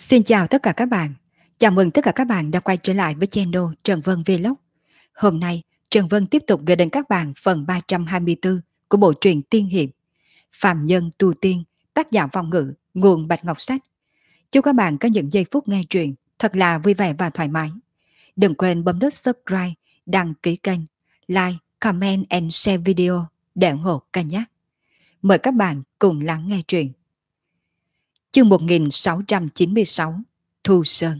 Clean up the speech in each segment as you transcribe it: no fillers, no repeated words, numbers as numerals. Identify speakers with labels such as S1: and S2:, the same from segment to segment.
S1: Xin chào tất cả các bạn. Chào mừng tất cả các bạn đã quay trở lại với channel Trần Vân Vlog. Hôm nay, Trần Vân tiếp tục gửi đến các bạn phần 324 của bộ truyện tiên hiệp Phàm Nhân Tu Tiên, tác giả Vong Ngữ, nguồn Bạch Ngọc Sách. Chúc các bạn có những giây phút nghe truyện thật là vui vẻ và thoải mái. Đừng quên bấm nút subscribe, đăng ký kênh, like, comment and share video để ủng hộ kênh nhé. Mời các bạn cùng lắng nghe truyện. Chương 1696 Thu Sơn.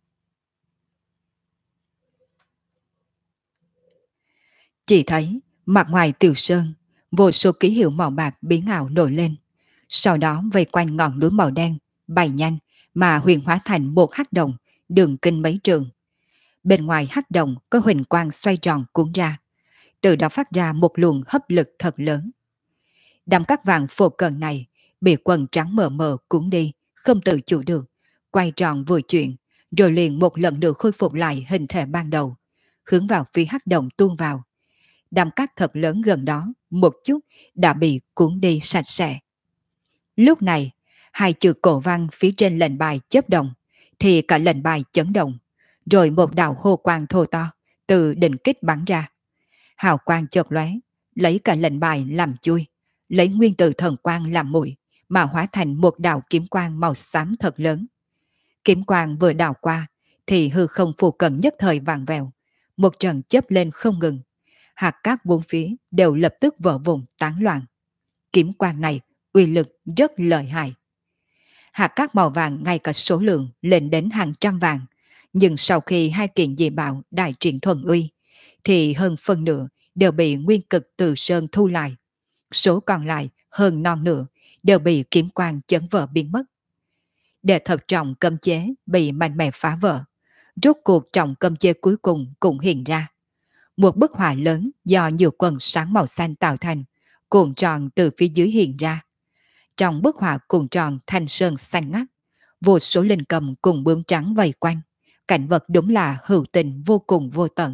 S1: Chỉ thấy mặt ngoài Tiểu Sơn, vô số ký hiệu màu bạc biến ảo nổi lên, sau đó vây quanh ngọn núi màu đen bay nhanh mà huyền hóa thành một hắc động đường kinh mấy trường. Bên ngoài hắc động có huỳnh quang xoay tròn cuốn ra, từ đó phát ra một luồng hấp lực thật lớn. Đám cát vàng phổ cận này bị quần trắng mờ mờ cuốn đi, không tự chủ được, quay tròn vừa chuyển, rồi liền một lần nữa khôi phục lại hình thể ban đầu, hướng vào phía hắc động tuôn vào. Đám cát thật lớn gần đó một chút đã bị cuốn đi sạch sẽ. Lúc này, hai chữ cổ văn phía trên lệnh bài chớp động, thì cả lệnh bài chấn động, rồi một đạo hô quang thô to từ đỉnh kích bắn ra. Hào quang chợt lóe, lấy cả lệnh bài làm chui, lấy nguyên tử thần quang làm mũi, mà hóa thành một đạo kiếm quang màu xám thật lớn. Kiếm quang vừa đảo qua, thì hư không phù cận nhất thời vàng vèo, một trận chớp lên không ngừng. Hạt cát bốn phía đều lập tức vỡ vụn tán loạn. Kiếm quang này uy lực rất lợi hại. Hạt cát màu vàng ngay cả số lượng lên đến hàng trăm vạn, nhưng sau khi hai kiện dị bảo đại triển thuần uy, thì hơn phân nửa đều bị nguyên cực từ sơn thu lại. Số còn lại hơn non nửa đều bị kiếm quang chấn vỡ biến mất. Để thật trọng cấm chế bị mạnh mẽ phá vỡ, rốt cuộc trọng cấm chế cuối cùng cũng hiện ra. Một bức họa lớn do nhiều quần sáng màu xanh tạo thành, cuộn tròn từ phía dưới hiện ra. Trong bức họa cuộn tròn thanh sơn xanh ngắt, vô số linh cầm cùng bướm trắng vây quanh, cảnh vật đúng là hữu tình vô cùng vô tận.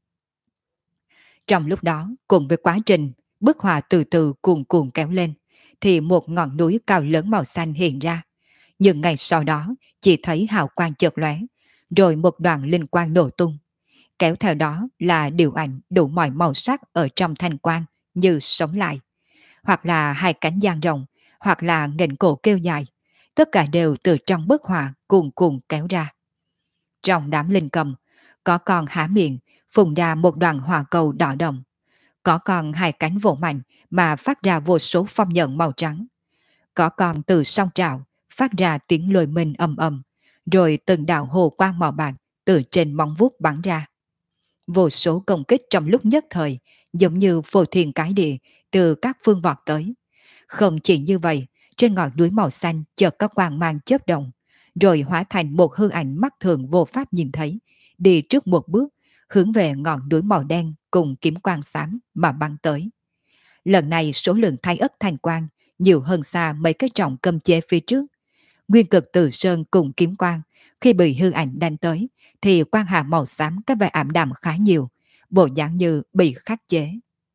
S1: Trong lúc đó, cùng với quá trình bức họa từ từ cuồn cuộn kéo lên, thì một ngọn núi cao lớn màu xanh hiện ra. Nhưng ngày sau đó, chỉ thấy hào quang chợt lóe, rồi một đoàn linh quang nổ tung. Kéo theo đó là điều ảnh đủ mọi màu sắc ở trong thanh quang như sống lại. Hoặc là hai cánh dang rộng, hoặc là nghển cổ kêu dài. Tất cả đều từ trong bức họa cuồn cuộn kéo ra. Trong đám linh cầm, có con há miệng, phun ra một đoàn hỏa cầu đỏ đồng. Có con hai cánh vỗ mạnh mà phát ra vô số phong nhận màu trắng. Có con từ song trào, phát ra tiếng lôi minh ầm ầm, rồi từng đạo hồ quang màu bạc từ trên móng vuốt bắn ra. Vô số công kích trong lúc nhất thời, giống như phô thiên cái địa từ các phương vọt tới. Không chỉ như vậy, trên ngọn núi màu xanh chợt có quang mang chớp động, rồi hóa thành một hư ảnh mắt thường vô pháp nhìn thấy, đi trước một bước, hướng về ngọn núi màu đen cùng kiếm quang xám mà bắn tới. Lần này số lượng thay ất thành quang nhiều hơn xa mấy cái trọng cấm chế phía trước. Nguyên cực từ sơn cùng kiếm quang, khi bị hư ảnh đánh tới, thì quang hà màu xám có vẻ ảm đạm khá nhiều, bộ dạng như bị khắc chế.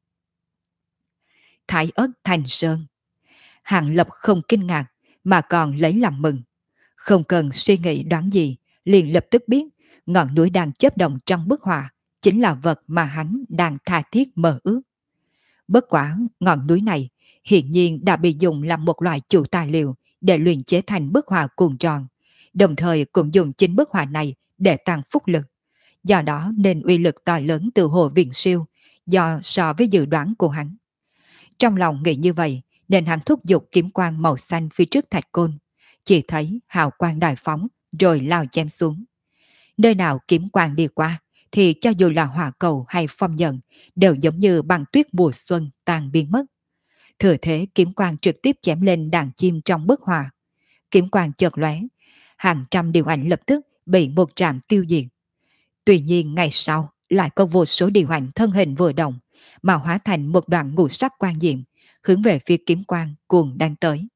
S1: Thái ất thành sơn. Hàng Lập không kinh ngạc, mà còn lấy làm mừng. Không cần suy nghĩ đoán gì, liền lập tức biết ngọn núi đang chớp động trong bức họa chính là vật mà hắn đang tha thiết mơ ước. Bất quả ngọn núi này hiện nhiên đã bị dùng làm một loại chủ tài liệu để luyện chế thành bức họa cuộn tròn, đồng thời cũng dùng chính bức họa này để tăng phúc lực. Do đó nên uy lực to lớn từ hồ viễn siêu, so với dự đoán của hắn. Trong lòng nghĩ như vậy, nên hắn thúc giục kiếm quang màu xanh phía trước thạch côn, chỉ thấy hào quang đại phóng rồi lao chém xuống. Nơi nào kiếm quang đi qua, thì cho dù là hỏa cầu hay phong nhận đều giống như băng tuyết mùa xuân tan biến mất. Thừa thế kiếm quang trực tiếp chém lên đàn chim trong bức họa. Kiếm quang chợt lóe, hàng trăm điều ảnh lập tức bị một trạm tiêu diệt. Tuy nhiên ngày sau lại có vô số điều ảnh thân hình vừa động mà hóa thành một đoạn ngũ sắc quang diệm, hướng về phía kiếm quang cuồng đang tới.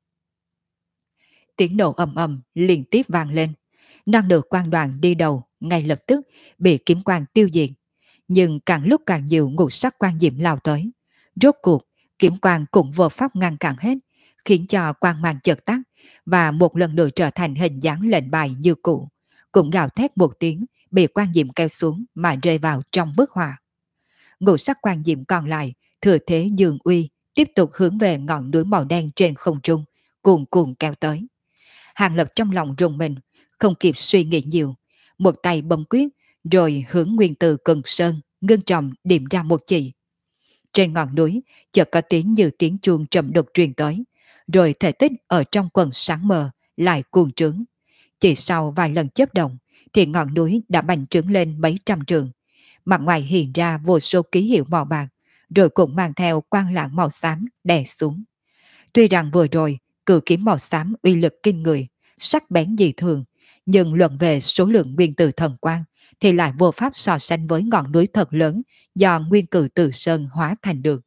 S1: Tiếng nổ ầm ầm liên tiếp vang lên, non nửa quang đoàn đi đầu ngay lập tức bị kiếm quang tiêu diệt. Nhưng càng lúc càng nhiều ngũ sắc quang diệm lao tới. Rốt cuộc kiếm quang cũng vô pháp ngăn cản hết, khiến cho quang mang chợt tắt và một lần nữa trở thành hình dáng lệnh bài như cũ, cũng gào thét một tiếng, bị quan diệm kéo xuống mà rơi vào trong bức họa. Ngũ sắc quan diệm còn lại thừa thế dường uy, tiếp tục hướng về ngọn núi màu đen trên không trung, cuồn cuộn kéo tới. Hàng Lập trong lòng rùng mình, không kịp suy nghĩ nhiều, một tay bấm quyết, rồi hướng nguyên từ Cần Sơn, ngưng trọng điểm ra một chỉ. Trên ngọn núi, chợt có tiếng như tiếng chuông trầm đục truyền tới, rồi thể tích ở trong quần sáng mờ lại cuồng trướng. Chỉ sau vài lần chớp động, thì ngọn núi đã bành trướng lên mấy trăm trường. Mặt ngoài hiện ra vô số ký hiệu màu bạc, rồi cũng mang theo quang lãng màu xám đè xuống. Tuy rằng vừa rồi, cự kiếm màu xám uy lực kinh người, sắc bén dị thường, nhưng luận về số lượng nguyên tử thần quang thì lại vô pháp so sánh với ngọn núi thật lớn do nguyên cử từ sơn hóa thành được.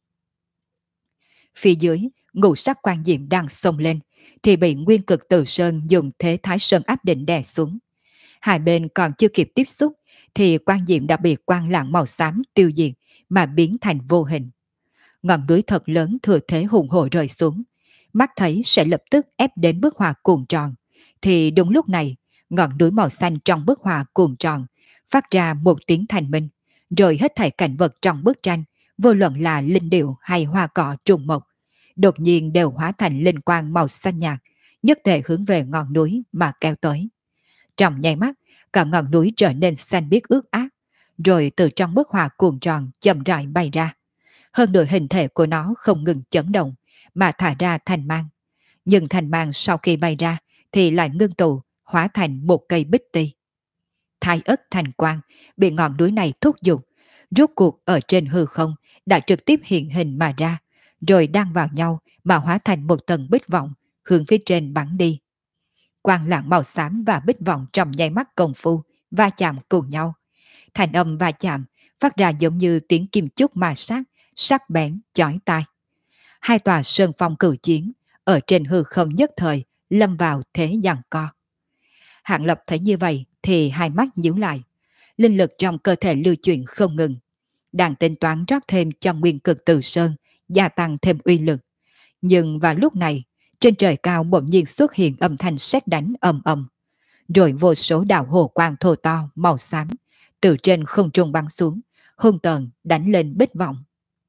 S1: Phía dưới, ngũ sắc quan diệm đang xông lên, thì bị nguyên cực từ sơn dùng thế thái sơn áp định đè xuống. Hai bên còn chưa kịp tiếp xúc, thì quan diệm đã bị quang lãng màu xám tiêu diệt mà biến thành vô hình. Ngọn núi thật lớn thừa thế hùng hổ rơi xuống, mắt thấy sẽ lập tức ép đến bức họa cuộn tròn, thì đúng lúc này, ngọn núi màu xanh trong bức họa cuộn tròn phát ra một tiếng thành minh, rồi hết thảy cảnh vật trong bức tranh, vô luận là linh điệu hay hoa cỏ trùng mộc, đột nhiên đều hóa thành linh quang màu xanh nhạt, nhất thể hướng về ngọn núi mà kéo tới. Trong nháy mắt, cả ngọn núi trở nên xanh biếc ướt át, rồi từ trong bức họa cuộn tròn chậm rãi bay ra. Hơn nữa hình thể của nó không ngừng chấn động, mà thả ra thành mang. Nhưng thành mang sau khi bay ra thì lại ngưng tụ, hóa thành một cây bích ti. Thái ất thành quang bị ngọn núi này thúc giục, rốt cuộc ở trên hư không đã trực tiếp hiện hình mà ra, rồi đan vào nhau mà hóa thành một tầng bích vọng hướng phía trên bắn đi. Quang lãng màu xám và bích vọng trong nháy mắt công phu va chạm cùng nhau. Thành âm va chạm phát ra giống như tiếng kim chúc ma sát, sắc bén chói tai. Hai tòa sơn phong cử chiến ở trên hư không nhất thời lâm vào thế giằng co. Hạng Lập thấy như vậy thì hai mắt nhíu lại, linh lực trong cơ thể lưu chuyển không ngừng, đang tính toán rót thêm cho nguyên cực từ sơn, gia tăng thêm uy lực. Nhưng vào lúc này, trên trời cao bỗng nhiên xuất hiện âm thanh sét đánh ầm ầm, rồi vô số đạo hồ quang thô to màu xám từ trên không trung bắn xuống, hung tợn đánh lên bích vọng.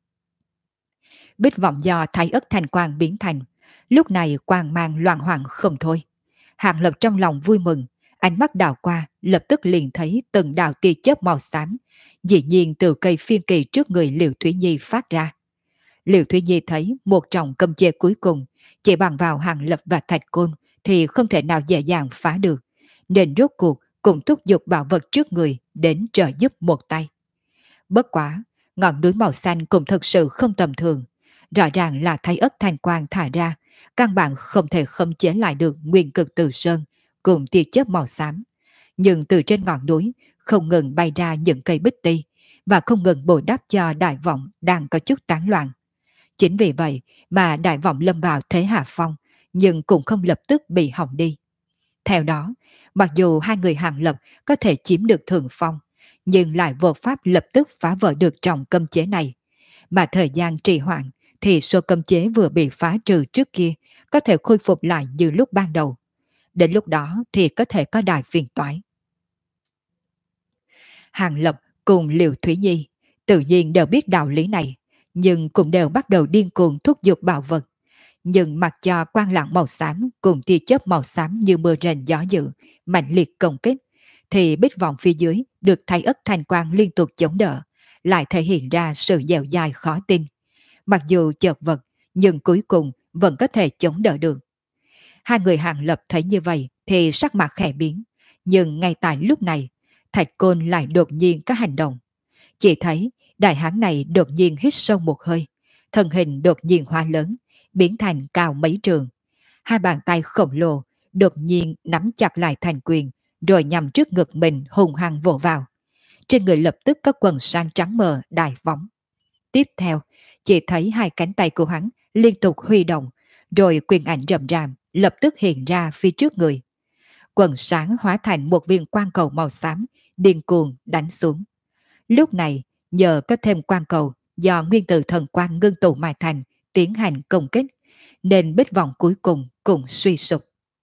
S1: Bích vọng do thái ất thành quang biến thành, lúc này quang mang loạn hoàng không thôi. Hạng Lập trong lòng vui mừng, ánh mắt đảo qua, lập tức liền thấy từng đạo tia chớp màu xám, dĩ nhiên từ cây phiên kỳ trước người Liễu Thúy Nhi phát ra. Liễu Thúy Nhi thấy một trọng cấm chế cuối cùng, chỉ bằng vào Hạng Lập và Thạch Côn thì không thể nào dễ dàng phá được, nên rốt cuộc cũng thúc giục bảo vật trước người đến trợ giúp một tay. Bất quá, ngọn núi màu xanh cũng thực sự không tầm thường, rõ ràng là thái ất thanh quang thả ra, căn bản không thể khống chế lại được nguyên cực từ sơn cùng tia chớp màu xám. Nhưng từ trên ngọn núi không ngừng bay ra những cây bích ti và không ngừng bồi đắp cho đại vọng đang có chút tán loạn. Chính vì vậy mà đại vọng lâm vào thế hạ phong, nhưng cũng không lập tức bị hỏng đi. Theo đó, mặc dù hai người Hạng Lập có thể chiếm được thượng phong, nhưng lại vô pháp lập tức phá vỡ được trọng cấm chế này. Mà thời gian trì hoãn thì số cấm chế vừa bị phá trừ trước kia có thể khôi phục lại như lúc ban đầu. Đến lúc đó thì có thể có đại phiền toái. Hàng Lập cùng Liễu Thúy Nhi tự nhiên đều biết đạo lý này, nhưng cũng đều bắt đầu điên cuồng thúc giục bảo vật. Nhưng mặc cho quang lãng màu xám cùng tia chớp màu xám như mưa rền gió dữ, mạnh liệt công kích, thì bích vọng phía dưới được thái ất thành quang liên tục chống đỡ, lại thể hiện ra sự dẻo dai khó tin. Mặc dù chật vật, nhưng cuối cùng vẫn có thể chống đỡ được. Hai người Hạng Lập thấy như vậy thì sắc mặt khẽ biến, nhưng ngay tại lúc này, Thạch Côn lại đột nhiên có hành động. Chỉ thấy đại hán này đột nhiên hít sâu một hơi, thân hình đột nhiên hóa lớn, biến thành cao mấy trường. Hai bàn tay khổng lồ đột nhiên nắm chặt lại thành quyền, rồi nhằm trước ngực mình hùng hăng vỗ vào. Trên người lập tức có quần sang trắng mờ đại phóng. Tiếp theo, chỉ thấy hai cánh tay của hắn liên tục huy động, rồi quyền ảnh rậm ràm lập tức hiện ra phía trước người. Quần sáng hóa thành một viên quang cầu màu xám, điên cuồng đánh xuống. Lúc này, nhờ có thêm quang cầu do nguyên tử thần quang ngưng tụ mà thành, tiến hành công kích, nên bích vọng cuối cùng cũng suy sụp.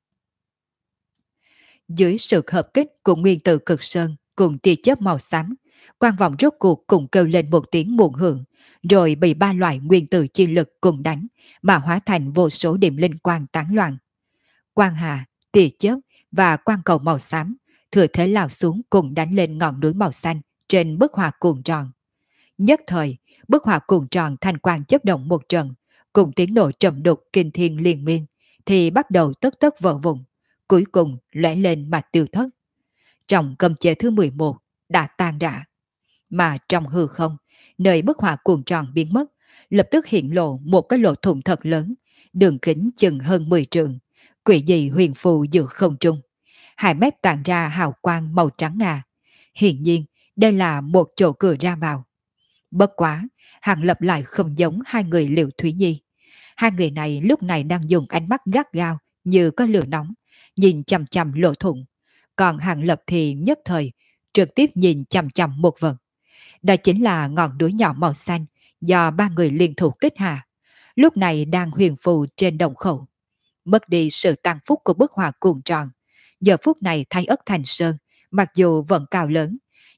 S1: Dưới sự hợp kích của nguyên tử cực sơn cùng tia chớp màu xám, quang vọng rốt cuộc cùng kêu lên một tiếng muộn hưởng, rồi bị ba loại nguyên tử chi lực cùng đánh, mà hóa thành vô số điểm linh quang tán loạn. Quang hà, tia chớp và quang cầu màu xám, thừa thế lao xuống cùng đánh lên ngọn núi màu xanh trên bức họa cuồng tròn. Nhất thời, bức họa cuồng tròn thành quang chớp động một trận, cùng tiếng nổ trầm đục kinh thiên liên miên, thì bắt đầu tất tất vỡ vụn, cuối cùng lóe lên mà tiêu thất. Trong cấm chế thứ 11 đã tan rã, mà trong hư không, nơi bức họa cuồng tròn biến mất, lập tức hiện lộ một cái lỗ thủng thật lớn, đường kính chừng hơn 10 trượng, quỷ dị huyền phù giữa không trung. Hai mép tản ra hào quang màu trắng ngà. Hiển nhiên, đây là một chỗ cửa ra vào. Bất quá, Hàng Lập lại không giống hai người Liệu Thúy Nhi. Hai người này lúc này đang dùng ánh mắt gắt gao như có lửa nóng, nhìn chằm chằm lỗ thủng. Còn Hàng Lập thì nhất thời, trực tiếp nhìn chằm chằm một vật. Đó chính là ngọn núi nhỏ màu xanh do ba người liên thủ kích hạ. Lúc này đang huyền phù trên đồng khẩu. Mất đi sự tăng phúc của bức họa cuồng tròn. Giờ phút này Thái Ất Thành Sơn, mặc dù vẫn cao lớn,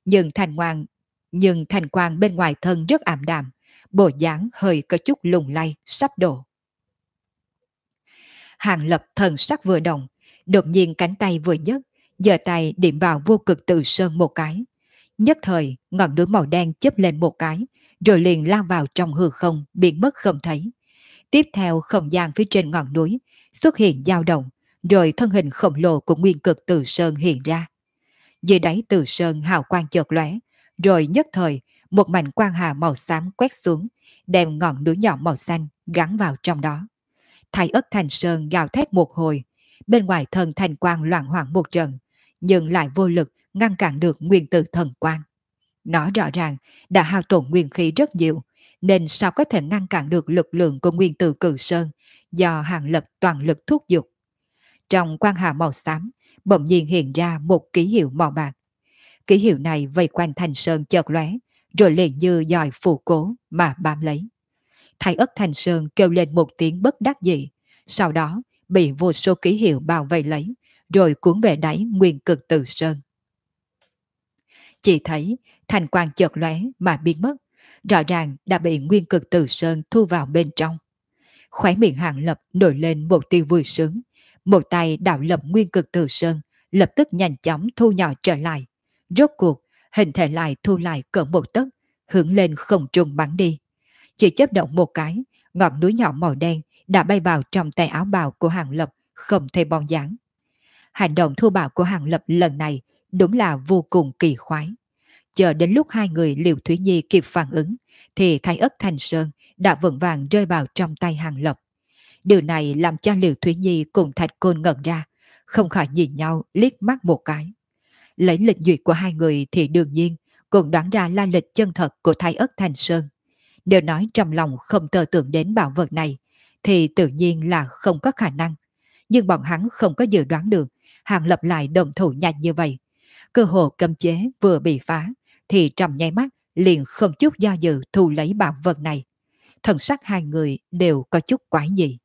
S1: nhưng thành quang bên ngoài thân rất ảm đạm, bộ dáng hơi có chút lung lay, sắp đổ. Hàng Lập thần sắc vừa động, đột nhiên cánh tay vừa nhấc, giơ tay điểm vào vô cực tự sơn một cái. Nhất thời, ngọn núi màu đen chớp lên một cái, rồi liền lao vào trong hư không, biến mất không thấy. Tiếp theo không gian phía trên ngọn núi xuất hiện dao động, rồi thân hình khổng lồ của nguyên cực Từ Sơn hiện ra. Dưới đáy Từ Sơn hào quang chợt lóe, rồi nhất thời một mảnh quang hà màu xám quét xuống, đem ngọn núi nhỏ màu xanh gắn vào trong đó. Thái Ất Thành Sơn gào thét một hồi, bên ngoài thân thành quang loạn hoảng một trận, nhưng lại vô lực ngăn cản được nguyên tử thần quang. Nó rõ ràng đã hao tổn nguyên khí rất nhiều, nên sao có thể ngăn cản được lực lượng của nguyên tử Cự Sơn do Hàng Lập toàn lực thúc giục. Trong quang hà màu xám, bỗng nhiên hiện ra một ký hiệu màu bạc. Ký hiệu này vây quanh Thành Sơn chợt lóe, rồi liền như dòi phù cố mà bám lấy. Thái Ất Thành Sơn kêu lên một tiếng bất đắc dĩ, sau đó bị vô số ký hiệu bao vây lấy, rồi cuốn về đáy nguyên cực Từ Sơn. Chỉ thấy thành quang chợt lóe mà biến mất, rõ ràng đã bị nguyên cực Từ Sơn thu vào bên trong. Khóe miệng Hàng Lập nổi lên một tia vui sướng, một tay đạo lập nguyên cực Từ Sơn, lập tức nhanh chóng thu nhỏ trở lại. Rốt cuộc, hình thể lại thu lại cỡ một tấc, hướng lên không trung bắn đi. Chỉ chớp động một cái, ngọn núi nhỏ màu đen đã bay vào trong tay áo bào của Hàng Lập, không thấy bóng dáng. Hành động thu bạo của Hàng Lập lần này đúng là vô cùng kỳ khoái. Chờ đến lúc hai người Liễu Thúy Nhi kịp phản ứng, thì Thái Ất Thành Sơn đã vững vàng rơi vào trong tay Hàng Lập. Điều này làm cho Liễu Thúy Nhi cùng Thạch Côn ngẩn ra, không khỏi nhìn nhau liếc mắt một cái. Lấy lịch duyệt của hai người thì đương nhiên cũng đoán ra lai lịch chân thật của Thái Ất Thành Sơn. Nếu nói trong lòng không tơ tưởng đến bảo vật này, thì tự nhiên là không có khả năng. Nhưng bọn hắn không có dự đoán được Hàng Lập lại động thủ nhanh như vậy. Cơ hồ cấm chế vừa bị phá, thì trong nháy mắt liền không chút do dự thu lấy bảo vật này. Thần sắc hai người đều có chút quái dị.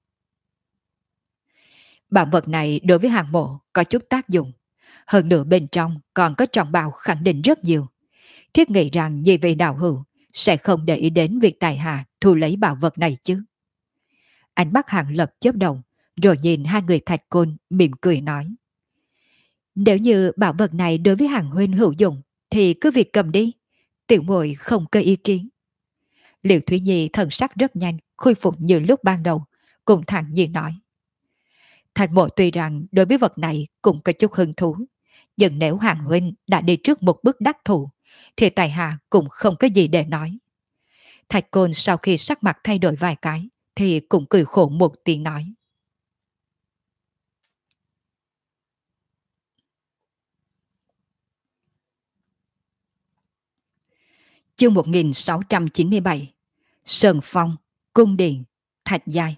S1: Bảo vật này đối với Hàng Mộ có chút tác dụng. Hơn nữa bên trong còn có trọng bảo khẳng định rất nhiều. Thiết nghĩ rằng Nhi vị đạo hữu sẽ không để ý đến việc tài hạ thu lấy bảo vật này chứ. Ánh mắt Hàng Lập chớp động, rồi nhìn hai người Thạch Côn mỉm cười nói. Nếu như bảo vật này đối với Hàng huynh hữu dụng, thì cứ việc cầm đi. Tiểu muội không có ý kiến. Liễu Thúy Nhi thần sắc rất nhanh, khôi phục như lúc ban đầu, cùng thản nhiên nói. Thạch Mộ tuy rằng đối với vật này cũng có chút hứng thú, nhưng nếu Hàng huynh đã đi trước một bước đắc thủ, thì tài hạ cũng không có gì để nói. Thạch Côn sau khi sắc mặt thay đổi vài cái, thì cũng cười khổ một tiếng nói. Chương 1697 Sơn Phong, Cung Điện, Thạch Giai.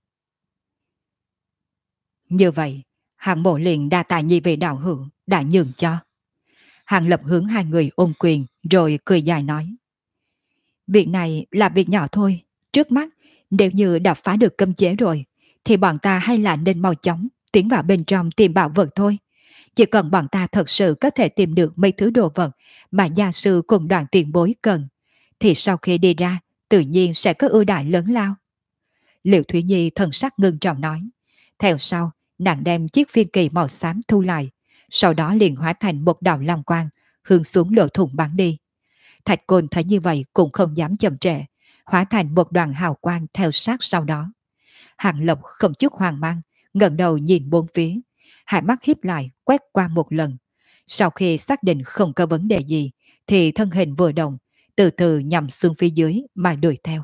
S1: Như vậy, Hàng Mộ liền đa tài Nhi về đạo hữu đã nhường cho. Hàng Lập hướng hai người ôm quyền rồi cười dài nói. Việc này là việc nhỏ thôi, trước mắt Nếu như đã phá được cấm chế rồi, thì bọn ta hay là nên mau chóng tiến vào bên trong tìm bảo vật thôi. Chỉ cần bọn ta thật sự có thể tìm được mấy thứ đồ vật mà gia sư cùng đoàn tiền bối cần, thì sau khi đi ra, tự nhiên sẽ có ưu đại lớn lao. Liệu Thúy Nhi thần sắc ngưng trọng nói. Theo sau, nàng đem chiếc phiên kỳ màu xám thu lại, sau đó liền hóa thành một đạo lam quang, hướng xuống lỗ thủng bắn đi. Thạch Côn thấy như vậy cũng không dám chậm trễ, hóa thành một đoàn hào quang theo sát sau đó. Hàng Lập không chút hoang mang, ngẩng đầu nhìn bốn phía, hai mắt híp lại quét qua một lần. Sau khi xác định không có vấn đề gì, thì thân hình vừa động, từ từ nhằm xuống phía dưới mà đuổi theo.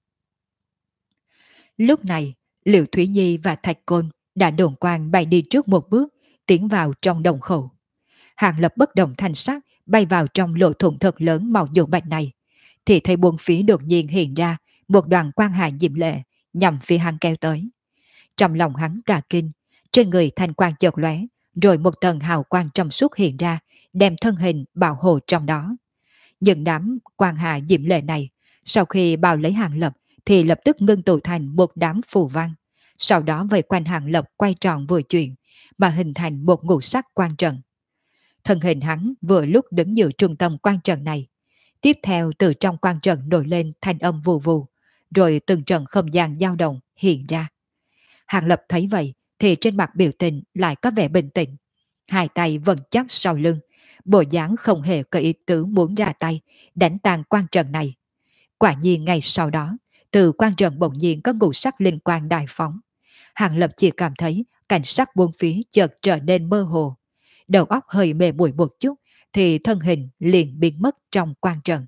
S1: Lúc này, Liệu Thúy Nhi và Thạch Côn đã đồn quang bay đi trước một bước, tiến vào trong đồng khẩu. Hàng Lập bất động thanh sắc bay vào trong lỗ thủng thật lớn màu nhuộm bạch này, thì thấy buông phía đột nhiên hiện ra một đoàn quang hà diệm lệ nhằm phía hắn kéo tới. Trong lòng hắn cả kinh, trên người thanh quang chợt lóe, rồi một tầng hào quang trong suốt hiện ra, đem thân hình bảo hộ trong đó. Những đám quang hà diệm lệ này, sau khi bao lấy Hàng Lập, thì lập tức ngưng tụ thành một đám phù văn. Sau đó vây quanh Hàng Lập quay tròn vừa chuyển, mà hình thành một ngũ sắc quang trận. Thân hình hắn vừa lúc đứng giữa trung tâm quang trận này. Tiếp theo từ trong quang trận nổi lên thanh âm vù vù, rồi từng trận không gian dao động hiện ra. Hàng Lập thấy vậy thì trên mặt biểu tình lại có vẻ bình tĩnh. Hai tay vẫn chắc sau lưng, bộ dáng không hề có ý tứ muốn ra tay, đánh tan quang trận này. Quả nhiên ngay sau đó, từ quang trận bỗng nhiên có ngũ sắc linh quang đại phóng. Hàng Lập chỉ cảm thấy cảnh sắc buông phía chợt trở nên mơ hồ. Đầu óc hơi mê muội một chút, thì thân hình liền biến mất trong quang trận.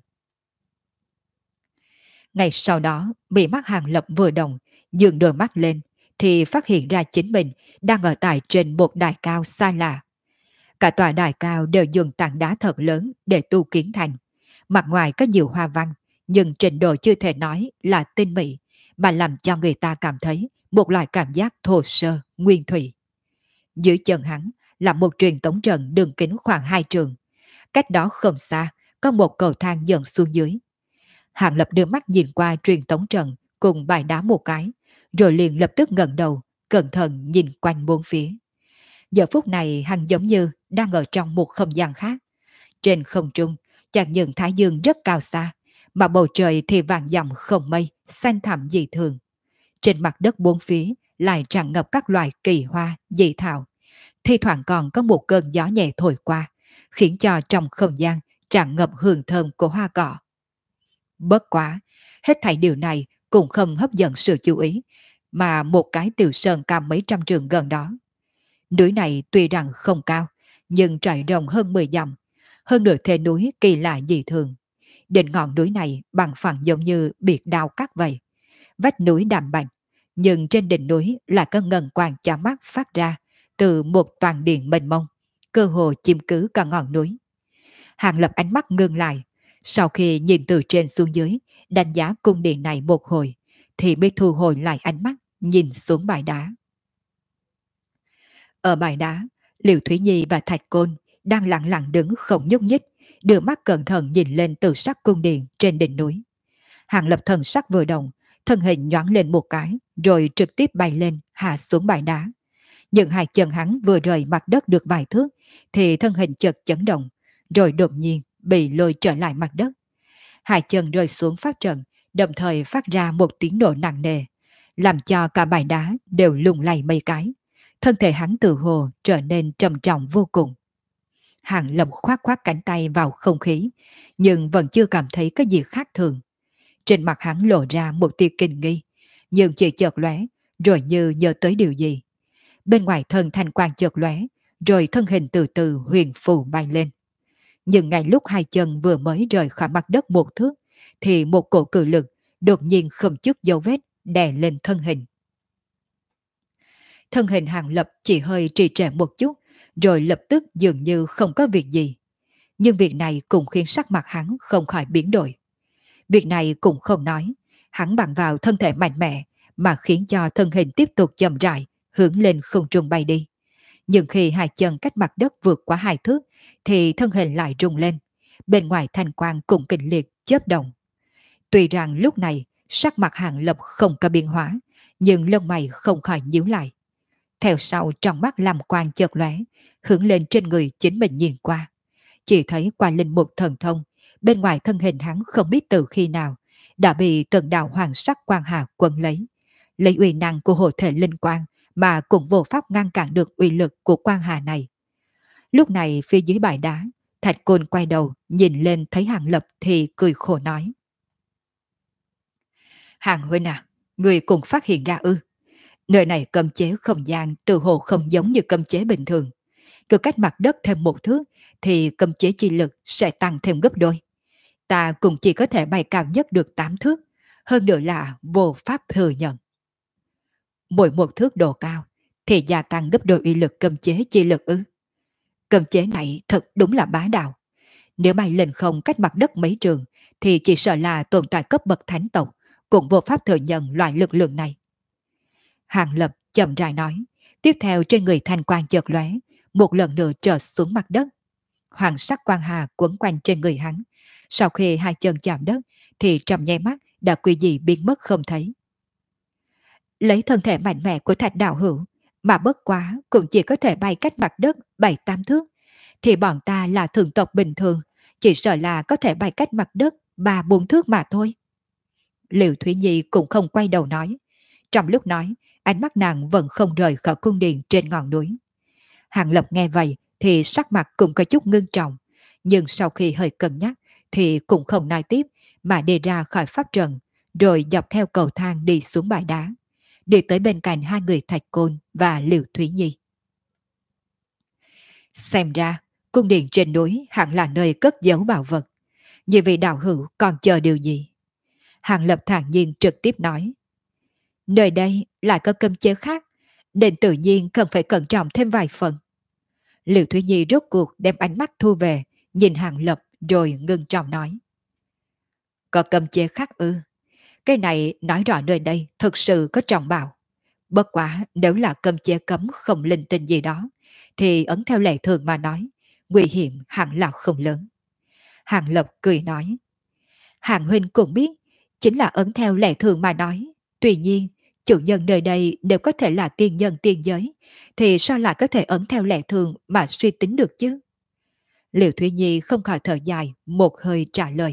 S1: Ngay sau đó, bị mắt Hàng Lập vừa động, dường đôi mắt lên, thì phát hiện ra chính mình đang ở tại trên một đài cao xa lạ. Cả tòa đài cao đều dùng tảng đá thật lớn để tu kiến thành. Mặt ngoài có nhiều hoa văn, nhưng trình độ chưa thể nói là tinh mỹ, mà làm cho người ta cảm thấy một loại cảm giác thô sơ, nguyên thủy. Dưới chân hắn là một truyền tống trận đường kính khoảng 2 trường. Cách đó không xa, có một cầu thang dẫn xuống dưới. Hàng Lập đưa mắt nhìn qua truyền tống trận cùng bài đá một cái, rồi liền lập tức ngẩng đầu, cẩn thận nhìn quanh bốn phía. Giờ phút này hắn giống như đang ở trong một không gian khác. Trên không trung, chẳng những thái dương rất cao xa, mà bầu trời thì vàng dặm không mây, xanh thẳm dị thường. Trên mặt đất bốn phía lại tràn ngập các loại kỳ hoa, dị thảo. Thi thoảng còn có một cơn gió nhẹ thổi qua, khiến cho trong không gian tràn ngập hương thơm của hoa cỏ. Bất quá, hết thảy điều này cũng không hấp dẫn sự chú ý, mà một cái tiểu sơn cao mấy trăm trường gần đó. Núi này tuy rằng không cao, nhưng trải rộng hơn 10 dặm, hơn nửa thế núi kỳ lạ dị thường. Đỉnh ngọn núi này bằng phẳng giống như biệt đao cắt vậy. Vách núi đạm bạch, nhưng trên đỉnh núi là có ngân quang chói mắt phát ra từ một toàn điện mênh mông, cơ hồ chiếm cứ cả ngọn núi. Hàng Lập ánh mắt ngưng lại, sau khi nhìn từ trên xuống dưới, đánh giá cung điện này một hồi, thì mới thu hồi lại ánh mắt, nhìn xuống bãi đá. Ở bãi đá, Liễu Thúy Nhi và Thạch Côn đang lặng lặng đứng không nhúc nhích, đưa mắt cẩn thận nhìn lên từ sắc cung điện trên đỉnh núi. Hàng Lập thần sắc vừa động, thân hình nhoáng lên một cái, rồi trực tiếp bay lên, hạ xuống bãi đá. Nhưng hai chân hắn vừa rời mặt đất được vài thước, thì thân hình chợt chấn động, rồi đột nhiên bị lôi trở lại mặt đất. Hai chân rơi xuống pháp trận, đồng thời phát ra một tiếng nổ nặng nề, làm cho cả bãi đá đều lung lay mấy cái. Thân thể hắn từ hồ trở nên trầm trọng vô cùng. Hàng Lập khoác khoác cánh tay vào không khí, nhưng vẫn chưa cảm thấy cái gì khác thường. Trên mặt hắn lộ ra một tia kinh nghi, nhưng chỉ chợt lóe, rồi như nhớ tới điều gì. Bên ngoài thân thanh quang chợt lóe, rồi thân hình từ từ huyền phù bay lên. Nhưng ngay lúc hai chân vừa mới rời khỏi mặt đất một thước, thì một cổ cự lực đột nhiên không chút dấu vết đè lên thân hình. Thân hình Hàng Lập chỉ hơi trì trệ một chút, rồi lập tức dường như không có việc gì. Nhưng việc này cũng khiến sắc mặt hắn không khỏi biến đổi. Việc này cũng không nói, hắn bằng vào thân thể mạnh mẽ mà khiến cho thân hình tiếp tục chậm rãi hướng lên không trung bay đi. Nhưng khi hai chân cách mặt đất vượt qua 2 thước thì thân hình lại rung lên, bên ngoài thanh quang cũng kịch liệt chớp động. Tuy rằng lúc này Sắc mặt Hàng Lập không có biến hóa, nhưng lông mày không khỏi nhíu lại. Theo sau trong mắt làm quang chợt lóe, hướng lên trên người chính mình nhìn qua. Chỉ thấy qua linh mục thần thông, bên ngoài thân hình hắn không biết từ khi nào, đã bị từng đạo hoàng sắc quang hà quấn lấy uy năng của hộ thể linh quang mà cũng vô pháp ngăn cản được uy lực của quang hà này. Lúc này phía dưới bãi đá, Thạch Côn quay đầu nhìn lên thấy Hàng Lập thì cười khổ nói: Hàng huynh à, người cũng phát hiện ra ư? Nơi này cấm chế không gian từ hồ không giống như cấm chế bình thường. Cứ cách mặt đất thêm một thước thì cấm chế chi lực sẽ tăng thêm gấp đôi. Ta cũng chỉ có thể bay cao nhất được 8 thước, hơn nữa là vô pháp thừa nhận. Mỗi một thước độ cao thì gia tăng gấp đôi uy lực cấm chế chi lực ư? Cấm chế này thật đúng là bá đạo. Nếu bay lên không cách mặt đất mấy trường thì chỉ sợ là tồn tại cấp bậc thánh tộc cũng vô pháp thừa nhận loại lực lượng này. Hàng Lập chậm rãi nói, tiếp theo trên người thanh quang chợt lóe, một lần nữa trở xuống mặt đất. Hoàng sắc quang hà quấn quanh trên người hắn. Sau khi hai chân chạm đất thì trong nháy mắt đã quy dị biến mất không thấy. Lấy thân thể mạnh mẽ của Thạch đạo hữu mà bất quá cũng chỉ có thể bay cách mặt đất 7-8 thước, thì bọn ta là thường tộc bình thường, chỉ sợ là có thể bay cách mặt đất 3-4 thước mà thôi. Liệu Thúy Nhi cũng không quay đầu nói. Trong lúc nói, ánh mắt nàng vẫn không rời khỏi cung điện trên ngọn núi. Hàng Lập nghe vậy thì sắc mặt cũng có chút ngưng trọng, nhưng sau khi hơi cân nhắc thì cũng không nói tiếp mà đi ra khỏi pháp trận, rồi dọc theo cầu thang đi xuống bãi đá, đi tới bên cạnh hai người Thạch Côn và Liễu Thúy Nhi. Xem ra, cung điện trên núi hẳn là nơi cất giấu bảo vật. Như vị đạo hữu còn chờ điều gì? Hàng Lập thản nhiên trực tiếp nói. Nơi đây lại có cấm chế khác, nên tự nhiên cần phải cẩn trọng thêm vài phần. Liễu Thúy Nhi rốt cuộc đem ánh mắt thu về, nhìn Hàng Lập rồi ngưng trọng nói. Có cấm chế khác ư? Cái này nói rõ nơi đây thực sự có trọng bảo. Bất quá nếu là cấm chế cấm không linh tinh gì đó, thì ấn theo lệ thường mà nói, nguy hiểm hẳn là không lớn. Hàng Lập cười nói. Hàng huynh cũng biết, chính là ấn theo lệ thường mà nói. Tuy nhiên, chủ nhân nơi đây đều có thể là tiên nhân tiên giới, thì sao lại có thể ấn theo lệ thường mà suy tính được chứ? Liễu Thúy Nhi không khỏi thở dài, một hơi trả lời.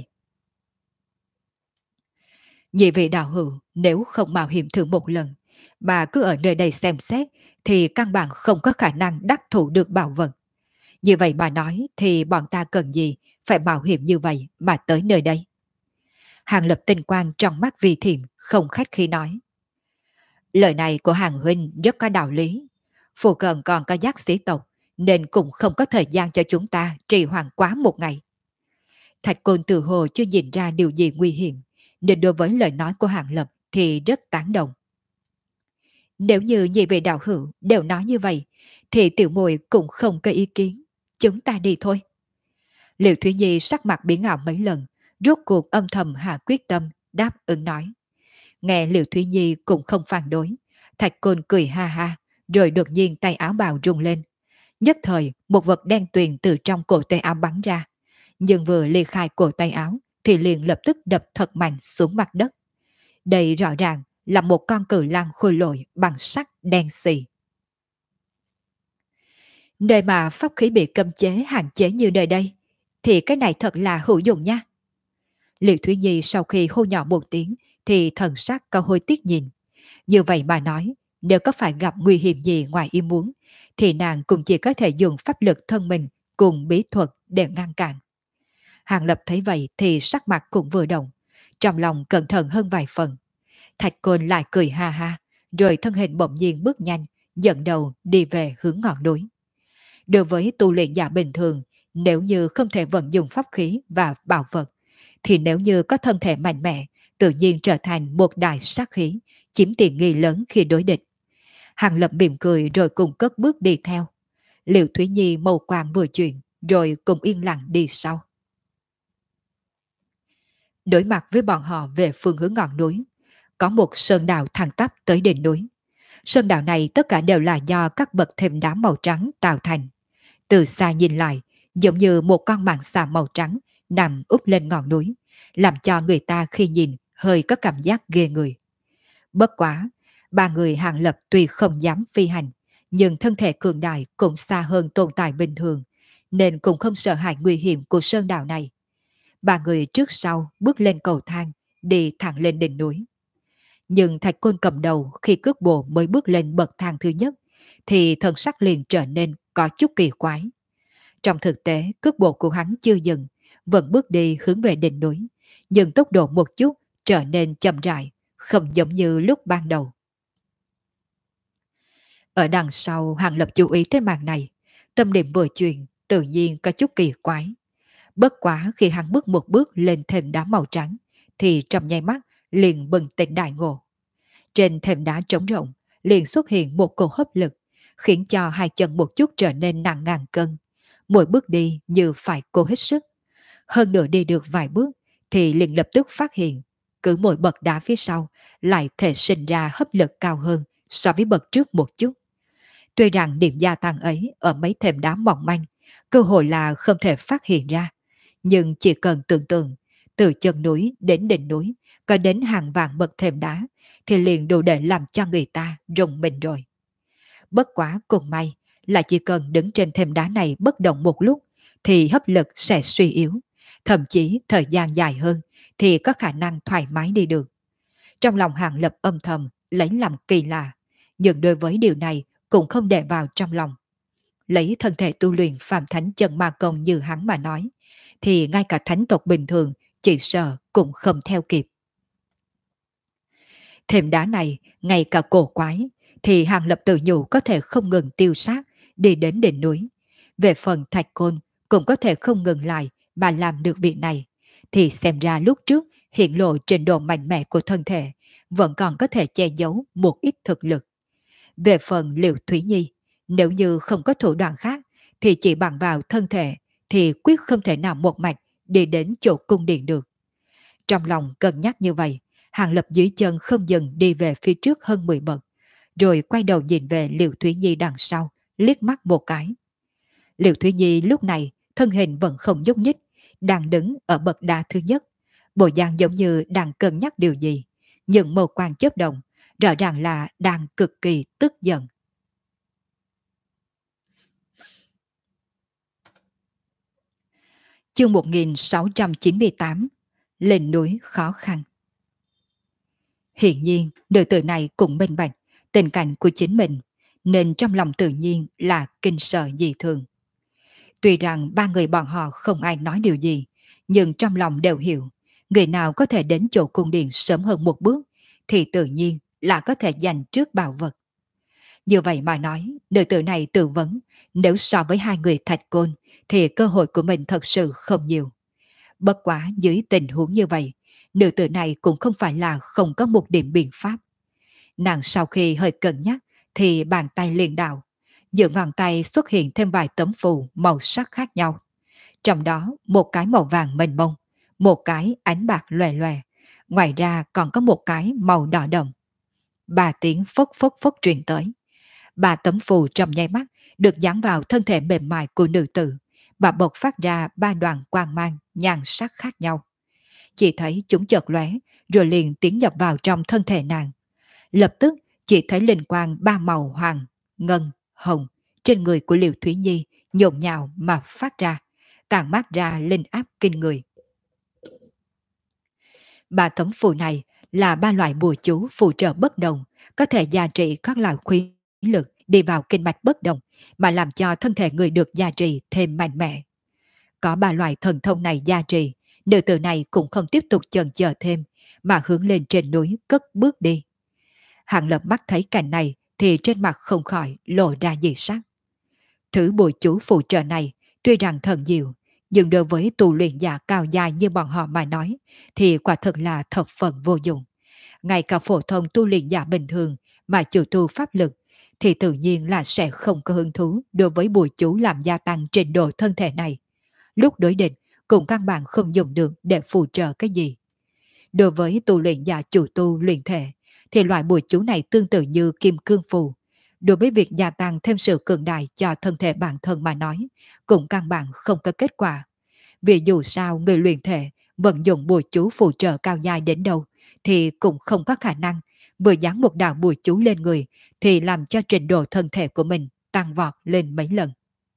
S1: Nhị vị đạo hữu nếu không mạo hiểm thử một lần, mà cứ ở nơi đây xem xét, thì căn bản không có khả năng đắc thủ được bảo vật. Như vậy mà nói thì bọn ta cần gì phải mạo hiểm như vậy mà tới nơi đây? Hàng Lập tinh quang trong mắt Vi Thiểm không khách khí nói. Lời này của Hàng huynh rất có đạo lý. Phù cận còn có giác sĩ tộc, nên cũng không có thời gian cho chúng ta trì hoãn quá một ngày. Thạch Côn tự hồ chưa nhìn ra điều gì nguy hiểm, nên đối với lời nói của Hàng Lập thì rất tán đồng. Nếu như nhị vị đạo hữu đều nói như vậy, thì tiểu muội cũng không có ý kiến. Chúng ta đi thôi. Liễu Thúy Nhi sắc mặt biến ảo mấy lần, rốt cuộc âm thầm hạ quyết tâm, đáp ứng nói. Nghe Liễu Thúy Nhi cũng không phản đối, Thạch Côn cười ha ha, rồi đột nhiên tay áo bào rung lên. Nhất thời, một vật đen tuyền từ trong cổ tay áo bắn ra, nhưng vừa ly khai cổ tay áo thì liền lập tức đập thật mạnh xuống mặt đất. Đây rõ ràng là một con cự lang khôi lỗi bằng sắt đen xì. Nơi mà pháp khí bị cấm chế hạn chế như nơi đây, thì cái này thật là hữu dụng nha. Liễu Thúy Nhi sau khi hô nhỏ một tiếng thì thần sắc có hối tiếc nhìn. Như vậy mà nói, nếu có phải gặp nguy hiểm gì ngoài ý muốn, thì nàng cũng chỉ có thể dùng pháp lực thân mình cùng bí thuật để ngăn cản. Hàng Lập thấy vậy thì sắc mặt cũng vừa động, trong lòng cẩn thận hơn vài phần. Thạch Côn lại cười ha ha, rồi thân hình bỗng nhiên bước nhanh, dẫn đầu đi về hướng ngọn núi. Đối với tu luyện giả bình thường, nếu như không thể vận dụng pháp khí và bảo vật, thì nếu như có thân thể mạnh mẽ, tự nhiên trở thành một đại sát khí, chiếm tiện nghi lớn khi đối địch. Hàng Lập mỉm cười rồi cùng cất bước đi theo. Liễu Thúy Nhi mâu quang vừa chuyển, rồi cùng yên lặng đi sau. Đối mặt với bọn họ về phương hướng ngọn núi, có một sơn đạo thẳng tắp tới đỉnh núi. Sơn đạo này tất cả đều là do các bậc thềm đá màu trắng tạo thành. Từ xa nhìn lại, giống như một con mãng xà màu trắng nằm úp lên ngọn núi, làm cho người ta khi nhìn hơi có cảm giác ghê người. Bất quá, ba người Hàng Lập tuy không dám phi hành, nhưng thân thể cường đại cũng xa hơn tồn tại bình thường, nên cũng không sợ hãi nguy hiểm của sơn đảo này. Ba người trước sau bước lên cầu thang, đi thẳng lên đỉnh núi. Nhưng Thạch Côn cầm đầu khi cước bộ mới bước lên bậc thang thứ nhất, thì thần sắc liền trở nên có chút kỳ quái. Trong thực tế, cước bộ của hắn chưa dừng, vẫn bước đi hướng về đỉnh núi, nhưng tốc độ một chút trở nên chậm rãi, không giống như lúc ban đầu. Ở đằng sau, Hàng Lập chú ý tới màn này, tâm niệm vừa chuyển, tự nhiên có chút kỳ quái. Bất quá khi hắn bước một bước lên thềm đá màu trắng, thì trong nháy mắt liền bừng tỉnh đại ngộ. Trên thềm đá trống rộng, liền xuất hiện một cỗ hấp lực, khiến cho hai chân một chút trở nên nặng ngàn cân. Mỗi bước đi như phải cố hết sức. Hơn nữa đi được vài bước, thì liền lập tức phát hiện, cứ mỗi bậc đá phía sau lại thể sinh ra hấp lực cao hơn so với bậc trước một chút. Tuy rằng điểm gia tăng ấy ở mấy thềm đá mỏng manh, cơ hội là không thể phát hiện ra, nhưng chỉ cần tưởng tượng, từ chân núi đến đỉnh núi, có đến hàng vạn bậc thềm đá, thì liền đủ để làm cho người ta rùng mình rồi. Bất quá cùng may là chỉ cần đứng trên thềm đá này bất động một lúc, thì hấp lực sẽ suy yếu, thậm chí thời gian dài hơn thì có khả năng thoải mái đi được. Trong lòng Hàng Lập âm thầm lấy làm kỳ lạ, nhưng đối với điều này cũng không để vào trong lòng. Lấy thân thể tu luyện Phạm Thánh Chân Ma Công như hắn mà nói, thì ngay cả thánh tộc bình thường chỉ sợ cũng không theo kịp. Thêm đá này, ngay cả cổ quái, thì Hàng Lập tự nhủ có thể không ngừng tiêu sát, đi đến đỉnh núi. Về phần Thạch Côn, cũng có thể không ngừng lại mà làm được việc này, thì xem ra lúc trước hiện lộ trình độ mạnh mẽ của thân thể, vẫn còn có thể che giấu một ít thực lực. Về phần Liệu Thúy Nhi, nếu như không có thủ đoạn khác, thì chỉ bằng vào thân thể, thì quyết không thể nào một mạch đi đến chỗ cung điện được. Trong lòng cân nhắc như vậy, Hàng Lập dưới chân không dừng đi về phía trước hơn 10 bậc, rồi quay đầu nhìn về Liệu Thúy Nhi đằng sau, liếc mắt một cái. Liệu Thúy Nhi lúc này thân hình vẫn không nhúc nhích, đang đứng ở bậc đá thứ nhất, bộ dạng giống như đang cân nhắc điều gì, nhưng màu quang chớp động, rõ ràng là đang cực kỳ tức giận. Chương 1698, lên núi khó khăn. Hiển nhiên, nữ tử này cũng minh bạch tình cảnh của chính mình, nên trong lòng tự nhiên là kinh sợ dị thường. Tuy rằng ba người bọn họ không ai nói điều gì, nhưng trong lòng đều hiểu, người nào có thể đến chỗ cung điện sớm hơn một bước, thì tự nhiên là có thể giành trước bảo vật. Như vậy mà nói, nữ tử này tự vấn, nếu so với hai người Thạch Côn, thì cơ hội của mình thật sự không nhiều. Bất quá dưới tình huống như vậy, nữ tử này cũng không phải là không có một điểm biện pháp. Nàng sau khi hơi cân nhắc, thì bàn tay liền đạo, giữa ngón tay xuất hiện thêm vài tấm phù màu sắc khác nhau. Trong đó một cái màu vàng mênh mông, một cái ánh bạc lòe lòe, ngoài ra còn có một cái màu đỏ đậm. Ba tiếng phốc phốc phốc truyền tới. Ba tấm phù trong nháy mắt được dán vào thân thể mềm mại của nữ tử, và bộc phát ra ba đoàn quang mang nhan sắc khác nhau. Chỉ thấy chúng chợt lóe, rồi liền tiến nhập vào trong thân thể nàng. Lập tức chỉ thấy linh quang ba màu hoàng, ngân, hồng trên người của Liễu Thúy Nhi nhộn nhạo mà phát ra, tản mát ra linh áp kinh người. Ba tấm phù này là ba loại bùa chú phù trợ bất đồng, có thể gia trị các loại khí lực đi vào kinh mạch bất đồng, mà làm cho thân thể người được gia trì thêm mạnh mẽ. Có ba loại thần thông này gia trì, nữ tử này cũng không tiếp tục chần chờ thêm, mà hướng lên trên núi cất bước đi. Hàng Lập mắt thấy cảnh này thì trên mặt không khỏi lộ ra dị sắc. Thứ bùa chú phụ trợ này tuy rằng thần diệu, nhưng đối với tu luyện giả cao dài như bọn họ mà nói, thì quả thật là thập phần vô dụng. Ngay cả phổ thông tu luyện giả bình thường mà chủ tu pháp lực, thì tự nhiên là sẽ không có hứng thú đối với bùa chú làm gia tăng trình độ thân thể này. Lúc đối địch cũng căn bản không dùng được để phù trợ cái gì. Đối với tu luyện giả chủ tu luyện thể, thì loại bùa chú này tương tự như kim cương phù. Đối với việc gia tăng thêm sự cường đại cho thân thể bản thân mà nói, cũng căn bản không có kết quả. Vì dù sao người luyện thể vận dụng bùa chú phù trợ cao dài đến đâu, thì cũng không có khả năng vừa dán một đạo bùa chú lên người thì làm cho trình độ thân thể của mình tăng vọt lên mấy lần.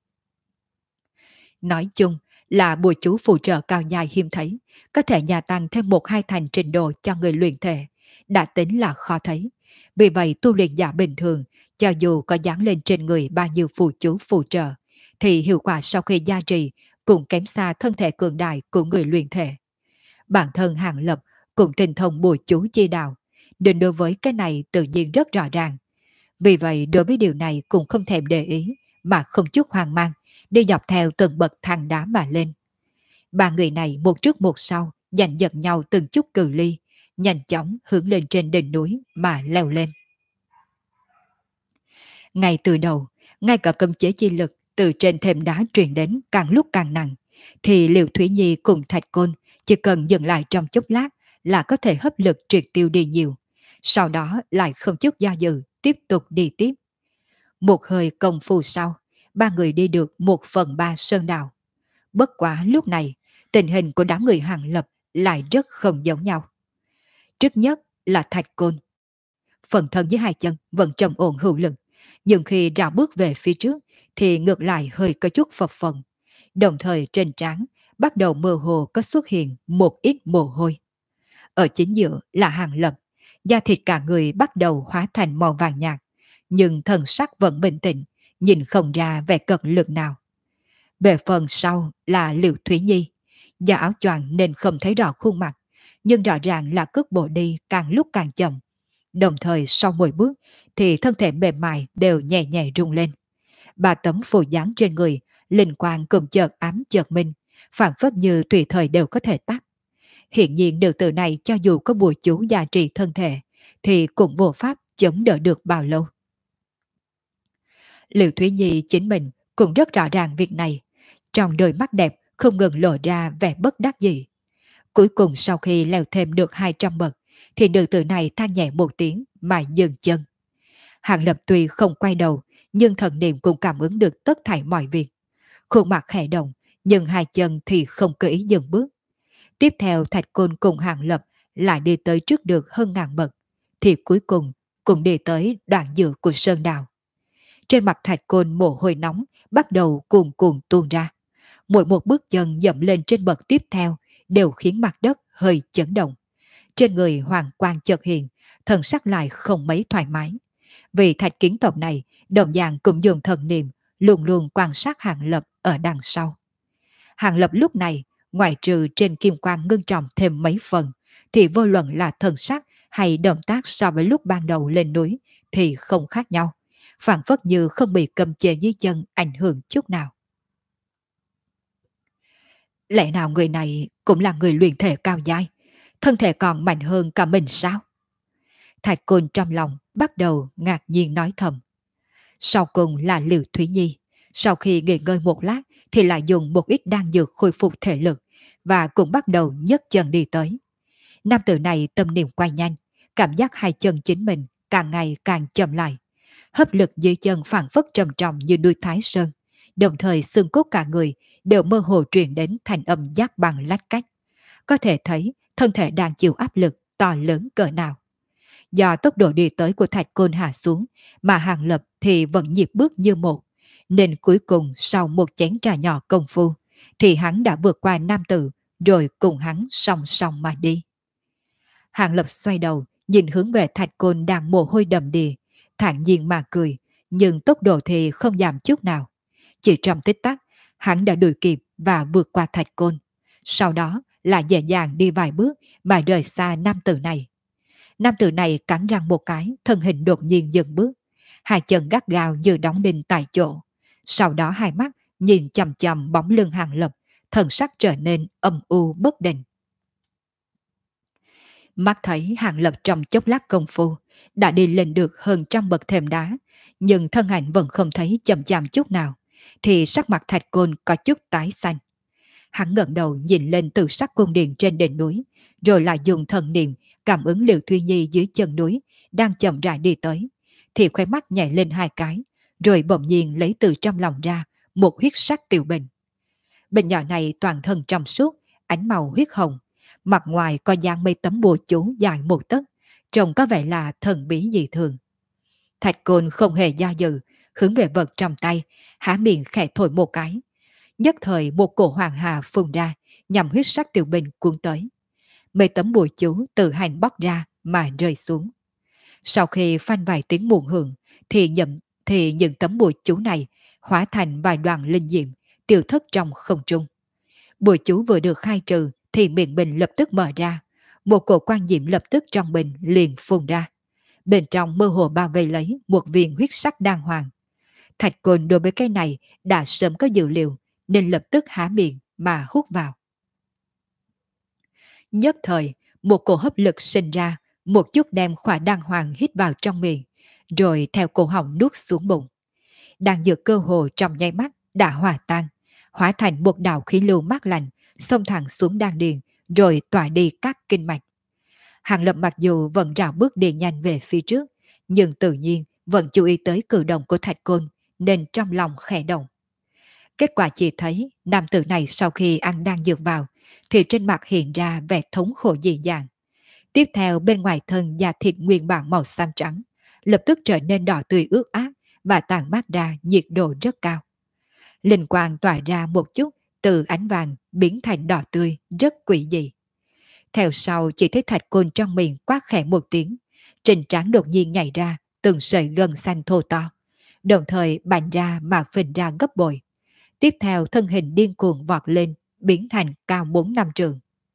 S1: Nói chung là bùa chú phù trợ cao dài hiếm thấy, có thể gia tăng thêm một hai thành trình độ cho người luyện thể, đã tính là khó thấy. Vì vậy tu luyện giả bình thường, cho dù có dán lên trên người bao nhiêu phù chú phù trợ, thì hiệu quả sau khi gia trì cũng kém xa thân thể cường đại của người luyện thể. Bản thân Hàng Lập cũng tinh thông bùa chú chi đạo, nên đối với cái này tự nhiên rất rõ ràng. Vì vậy đối với điều này cũng không thèm để ý, mà không chút hoang mang, đi dọc theo từng bậc thang đá mà lên. Ba người này một trước một sau, giành giật nhau từng chút cự ly, nhanh chóng hướng lên trên đỉnh núi mà leo lên. Ngay từ đầu, ngay cả cấm chế chi lực từ trên thềm đá truyền đến càng lúc càng nặng, thì Liễu Thúy Nhi cùng Thạch Côn chỉ cần dừng lại trong chốc lát là có thể hấp lực triệt tiêu đi nhiều. Sau đó lại không chút do dự, tiếp tục đi tiếp. Một hơi công phu sau, ba người đi được 1/3 sơn đào. Bất quá lúc này, tình hình của đám người Hàng Lập lại rất không giống nhau. Trước nhất là Thạch Côn. Phần thân với hai chân vẫn trầm ổn hữu lực, nhưng khi rào bước về phía trước thì ngược lại hơi có chút phập phồng. Đồng thời trên trán bắt đầu mơ hồ có xuất hiện một ít mồ hôi. Ở chính giữa là Hàng Lập, da thịt cả người bắt đầu hóa thành màu vàng nhạt, nhưng thần sắc vẫn bình tĩnh, nhìn không ra vẻ cật lực nào. Về phần sau là Liễu Thúy Nhi, da áo choàng nên không thấy rõ khuôn mặt, nhưng rõ ràng là cước bộ đi càng lúc càng chậm. Đồng thời sau mỗi bước thì thân thể mềm mại đều nhẹ nhẹ rung lên. Ba tấm phù dán trên người, linh quang cùng chợt ám chợt minh, phản phất như tùy thời đều có thể tắt. Hiện nhiên nữ tử này cho dù có bùa chú gia trì thân thể, thì cũng vô pháp chống đỡ được bao lâu. Liễu Thúy Nhi chính mình cũng rất rõ ràng việc này, trong đôi mắt đẹp không ngừng lộ ra vẻ bất đắc dĩ. Cuối cùng sau khi leo thêm được 200 bậc, thì nữ tử này than nhẹ một tiếng mà dừng chân. Hàng Lập tuy không quay đầu, nhưng thần niệm cũng cảm ứng được tất thảy mọi việc. Khuôn mặt khẽ động, nhưng hai chân thì không cơ ý dừng bước. Tiếp theo Thạch Côn cùng Hàng Lập lại đi tới trước được hơn ngàn bậc, thì cuối cùng cũng đi tới đoạn giữa của sơn đào. Trên mặt Thạch Côn mồ hôi nóng bắt đầu cuồn cuộn tuôn ra. Mỗi một bước chân dậm lên trên bậc tiếp theo đều khiến mặt đất hơi chấn động. Trên người hoàng quang chợt hiện, thần sắc lại không mấy thoải mái. Vì Thạch Kiến tộc này đồng dạng cũng dùng thần niệm luôn luôn quan sát Hàng Lập ở đằng sau. Hàng Lập lúc này, ngoài trừ trên kim quang ngưng trọng thêm mấy phần, thì vô luận là thần sắc hay động tác so với lúc ban đầu lên núi thì không khác nhau, phản phất như không bị cầm chế dưới chân ảnh hưởng chút nào. Lẽ nào người này cũng là người luyện thể cao giai, thân thể còn mạnh hơn cả mình sao? Thạch Côn trong lòng bắt đầu ngạc nhiên nói thầm. Sau cùng là Liễu Thúy Nhi, sau khi nghỉ ngơi một lát thì lại dùng một ít đan dược khôi phục thể lực và cũng bắt đầu nhấc chân đi tới. Nam tử này tâm niệm quay nhanh, cảm giác hai chân chính mình càng ngày càng chậm lại. Hấp lực dưới chân phản phất trầm trọng như núi Thái Sơn, đồng thời xương cốt cả người đều mơ hồ truyền đến thành âm giác bằng lách cách. Có thể thấy thân thể đang chịu áp lực to lớn cỡ nào. Do tốc độ đi tới của Thạch Côn hạ xuống, mà Hàng Lập thì vẫn nhịp bước như một, nên cuối cùng sau một chén trà nhỏ công phu, thì hắn đã vượt qua nam tử, rồi cùng hắn song song mà đi. Hàng Lập xoay đầu, nhìn hướng về Thạch Côn đang mồ hôi đầm đìa, thản nhiên mà cười, nhưng tốc độ thì không giảm chút nào. Chỉ trong tích tắc, hắn đã đuổi kịp và vượt qua Thạch Côn. Sau đó lại dễ dàng đi vài bước mà rời xa nam tử này. Nam tử này cắn răng một cái, thân hình đột nhiên dừng bước. Hai chân gắt gao như đóng đinh tại chỗ. Sau đó hai mắt nhìn chằm chằm bóng lưng Hàng Lập, thần sắc trở nên âm u bất định. Mắt thấy Hàng Lập trong chốc lát công phu đã đi lên được hơn trăm bậc thềm đá, nhưng thân ảnh vẫn không thấy chậm chạp chút nào, thì sắc mặt Thạch Côn có chút tái xanh. Hắn ngẩng đầu nhìn lên từ sắc cung điện trên đỉnh núi, rồi lại dùng thần niệm cảm ứng Liễu Thúy Nhi dưới chân núi đang chậm rãi đi tới, thì khóe mắt nhảy lên hai cái, rồi bỗng nhiên lấy từ trong lòng ra một huyết sắc tiểu bình. Bình nhỏ này toàn thân trong suốt, ánh màu huyết hồng, mặt ngoài có dán mấy tấm bùa chú dài một tấc, trông có vẻ là thần bí dị thường. Thạch Côn không hề do dự, hướng về vật trong tay, há miệng khẽ thổi một cái. Nhất thời một cổ hoàng hà phun ra, nhằm huyết sắc tiểu bình cuốn tới. Mấy tấm bùa chú tự hành bóc ra mà rơi xuống. Sau khi phanh vài tiếng muộn hưởng, thì những tấm bùa chú này hóa thành vài đoàn linh diệm, tiêu thất trong không trung. Bùa chú vừa được khai trừ thì miệng bình lập tức mở ra. Một cổ quan diệm lập tức trong bình liền phun ra. Bên trong mơ hồ bao vây lấy một viên huyết sắc đàng hoàng. Thạch Côn đối với cái này đã sớm có dự liệu nên lập tức há miệng mà hút vào. Nhất thời, một cổ hấp lực sinh ra, một chút đem khỏa đàng hoàng hít vào trong miệng, rồi theo cổ họng nuốt xuống bụng. Đan dược cơ hồ trong nháy mắt đã hòa tan, hóa thành một đạo khí lưu mát lạnh, xông thẳng xuống đan điền, rồi tỏa đi các kinh mạch. Hàng Lập mặc dù vẫn rào bước đi nhanh về phía trước, nhưng tự nhiên vẫn chú ý tới cử động của Thạch Côn, nên trong lòng khẽ động. Kết quả chỉ thấy nam tử này sau khi ăn đan dược vào, thì trên mặt hiện ra vẻ thống khổ dị dạng. Tiếp theo bên ngoài thân da thịt nguyên bản màu xám trắng, lập tức trở nên đỏ tươi ướt át và tàn mát ra nhiệt độ rất cao. Linh quang tỏa ra một chút, từ ánh vàng biến thành đỏ tươi, rất quỷ dị. Theo sau chỉ thấy Thạch Côn trong miệng quát khẽ một tiếng, trên trán đột nhiên nhảy ra từng sợi gân xanh thô to, đồng thời bành ra mà phình ra gấp bội. Tiếp theo thân hình điên cuồng vọt lên, biến thành cao 4-5 trượng.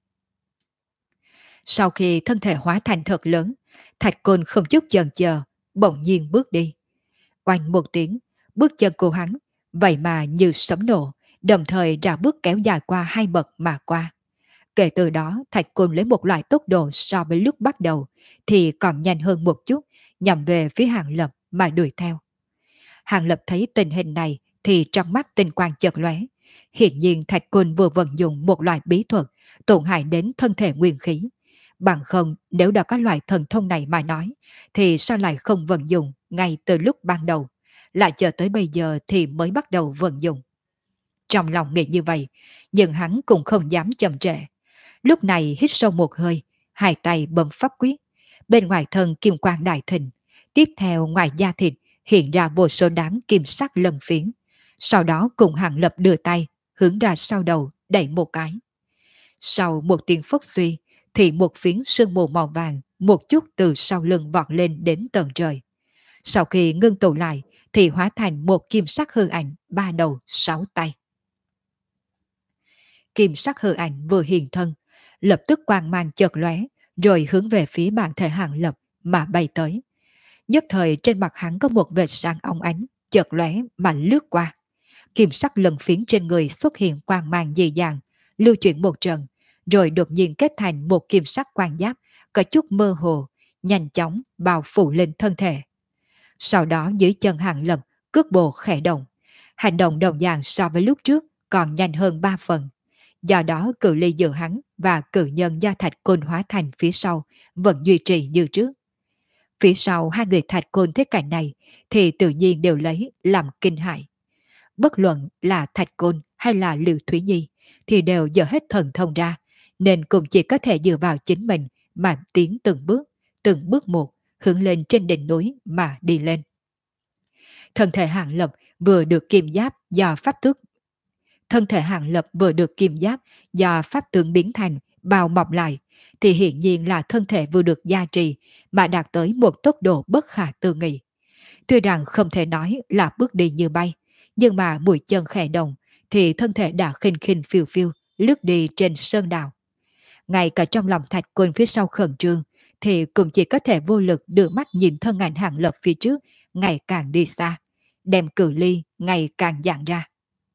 S1: Sau khi thân thể hóa thành thật lớn, Thạch Côn không chút chần chờ, bỗng nhiên bước đi. Oanh một tiếng, bước chân của hắn, vậy mà như sấm nổ, đồng thời ra bước kéo dài qua 2 bậc mà qua. Kể từ đó, Thạch Côn lấy một loại tốc độ so với lúc bắt đầu, thì còn nhanh hơn một chút, nhằm về phía Hàng Lập mà đuổi theo. Hàng Lập thấy tình hình này, thì trong mắt tinh quang chợt lóe. Hiện nhiên Thạch Côn vừa vận dụng một loại bí thuật, tổn hại đến thân thể nguyên khí. Bằng không, nếu đã có loại thần thông này mà nói, thì sao lại không vận dụng ngay từ lúc ban đầu, lại chờ tới bây giờ thì mới bắt đầu vận dụng. Trong lòng nghĩ như vậy, nhưng hắn cũng không dám chậm trễ. Lúc này hít sâu một hơi, hai tay bấm pháp quyết, bên ngoài thân kim quang đại thịnh, tiếp theo ngoài da thịt hiện ra vô số đám kim sắc lân phiến. Sau đó cùng Hàng Lập đưa tay, hướng ra sau đầu, đẩy một cái. Sau một tiếng phốc suy, thì một phiến sương mù màu vàng một chút từ sau lưng vọt lên đến tận trời. Sau khi ngưng tụ lại, thì hóa thành một kim sắc hư ảnh 3 đầu 6 tay. Kim sắc hư ảnh vừa hiện thân, lập tức quang mang chợt lóe, rồi hướng về phía bản thể Hàng Lập mà bay tới. Nhất thời trên mặt hắn có một vệt sáng óng ánh, chợt lóe mà lướt qua. Kim sắc lân phiến trên người xuất hiện quang mang dị dạng, lưu chuyển một trận, rồi đột nhiên kết thành một kim sắc quan giáp, có chút mơ hồ, nhanh chóng bao phủ lên thân thể. Sau đó dưới chân Hàng Lập, cước bộ khẽ động, hành động đồng dạng so với lúc trước còn nhanh hơn 3 phần. Do đó cự ly giữa hắn và cự nhân do Thạch Côn hóa thành phía sau vẫn duy trì như trước. Phía sau hai người Thạch Côn thế cảnh này thì tự nhiên đều lấy làm kinh hại. Bất luận là Thạch Côn hay là Lưu Thúy Nhi thì đều dở hết thần thông ra, nên cũng chỉ có thể dựa vào chính mình mà tiến từng bước một, hướng lên trên đỉnh núi mà đi lên. Thân thể Hàng Lập vừa được kim giáp do pháp tướng biến thành bào mọc lại, thì hiển nhiên là thân thể vừa được gia trì mà đạt tới một tốc độ bất khả tư nghị. Tuy rằng không thể nói là bước đi như bay, nhưng mà mũi chân khẽ động thì thân thể đã khinh khinh phiêu phiêu lướt đi trên sơn đảo. Ngay cả trong lòng Thạch Côn phía sau khẩn trương thì cũng chỉ có thể vô lực đưa mắt nhìn thân ảnh Hàng Lập phía trước ngày càng đi xa, đem cự ly ngày càng giãn ra.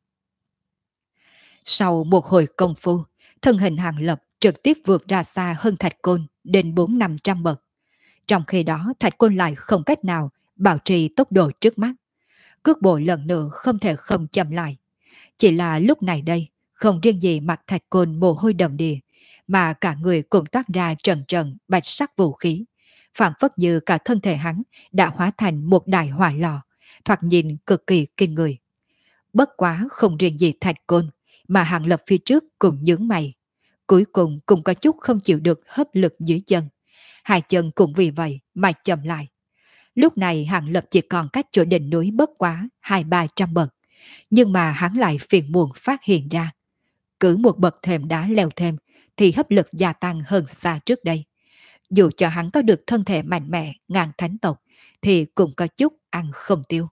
S1: Sau một hồi công phu, thân hình Hàng Lập trực tiếp vượt ra xa hơn Thạch Côn đến 400-500 bậc. Trong khi đó Thạch Côn lại không cách nào bảo trì tốc độ trước mắt. Cước bộ lần nữa không thể không chậm lại. Chỉ là lúc này đây, không riêng gì mặt Thạch Côn mồ hôi đầm đìa, mà cả người cũng toát ra trần trần bạch sắc vũ khí, phảng phất như cả thân thể hắn đã hóa thành một đại hỏa lò, thoạt nhìn cực kỳ kinh người. Bất quá không riêng gì Thạch Côn, mà Hàng Lập phía trước cũng nhướng mày. cuối cùng cũng có chút không chịu được hấp lực dưới chân. Hai chân cũng vì vậy mà chậm lại. Lúc này Hàng Lập chỉ còn cách chỗ đỉnh núi bất quá 200-300 bậc. Nhưng mà hắn lại phiền muộn phát hiện ra. Cứ một bậc thềm đá leo thêm thì hấp lực gia tăng hơn xa trước đây. Dù cho hắn có được thân thể mạnh mẽ ngàn thánh tộc thì cũng có chút ăn không tiêu.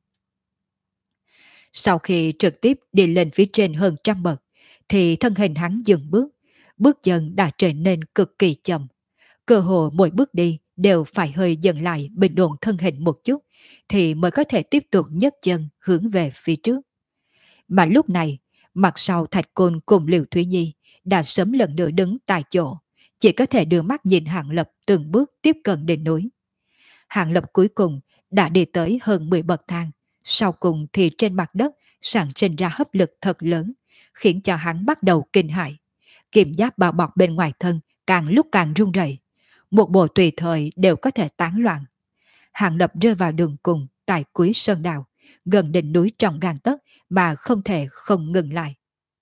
S1: Sau khi trực tiếp đi lên phía trên hơn trăm bậc thì thân hình hắn dừng bước, bước chân đã trở nên cực kỳ chậm. Cơ hồ mỗi bước đi đều phải hơi dừng lại bình ổn thân hình một chút thì mới có thể tiếp tục nhấc chân hướng về phía trước. Mà lúc này, mặt sau Thạch Côn cùng Liễu Thúy Nhi đã sớm lần nữa đứng tại chỗ, chỉ có thể đưa mắt nhìn Hàng Lập từng bước tiếp cận đỉnh núi. Hàng Lập cuối cùng đã đi tới hơn 10 bậc thang, sau cùng thì trên mặt đất sản sinh ra hấp lực thật lớn, khiến cho hắn bắt đầu kinh hãi. Kiềm giáp bao bọc bên ngoài thân càng lúc càng run rẩy, một bộ tùy thời đều có thể tán loạn. Hàng Lập rơi vào đường cùng tại cuối sơn đào, gần đỉnh núi trong gang tấc mà không thể không ngừng lại.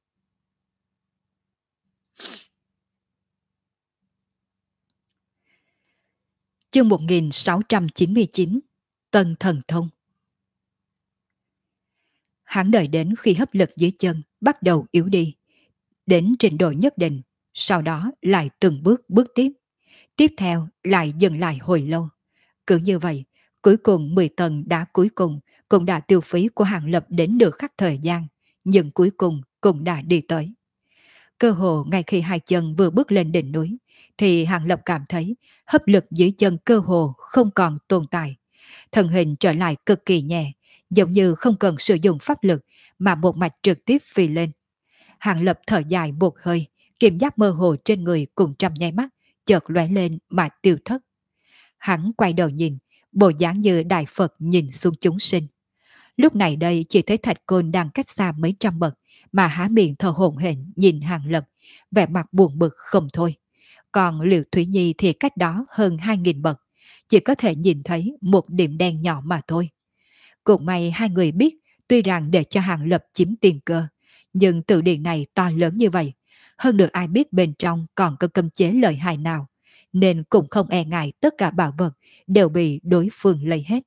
S1: Chương 1699 Tân Thần Thông. Hắn đợi đến khi hấp lực dưới chân bắt đầu yếu đi, đến trình độ nhất định, sau đó lại từng bước bước tiếp. Tiếp theo lại dừng lại hồi lâu. Cứ như vậy, cuối cùng 10 tầng đá cuối cùng cũng đã tiêu phí của Hàng Lập đến được khắc thời gian, nhưng cuối cùng cũng đã đi tới. Cơ hồ ngay khi hai chân vừa bước lên đỉnh núi, thì Hàng Lập cảm thấy hấp lực dưới chân cơ hồ không còn tồn tại. Thân hình trở lại cực kỳ nhẹ, giống như không cần sử dụng pháp lực mà một mạch trực tiếp phi lên. Hàng Lập thở dài một hơi, kiềm giáp mơ hồ trên người cùng trong nháy mắt, chợt lóe lên mà tiêu thất. Hắn quay đầu nhìn, bộ dáng như Đại Phật nhìn xuống chúng sinh. Lúc này đây chỉ thấy Thạch Côn đang cách xa mấy trăm bậc, mà há miệng thở hổn hển nhìn Hàng Lập, vẻ mặt buồn bực không thôi. Còn Liễu Thúy Nhi thì cách đó hơn 2.000 bậc, chỉ có thể nhìn thấy một điểm đen nhỏ mà thôi. Cũng may hai người biết, tuy rằng để cho Hàng Lập chiếm tiền cơ, nhưng tự điện này to lớn như vậy, hơn được ai biết bên trong còn có cấm chế lợi hại nào, nên cũng không e ngại tất cả bảo vật đều bị đối phương lấy hết.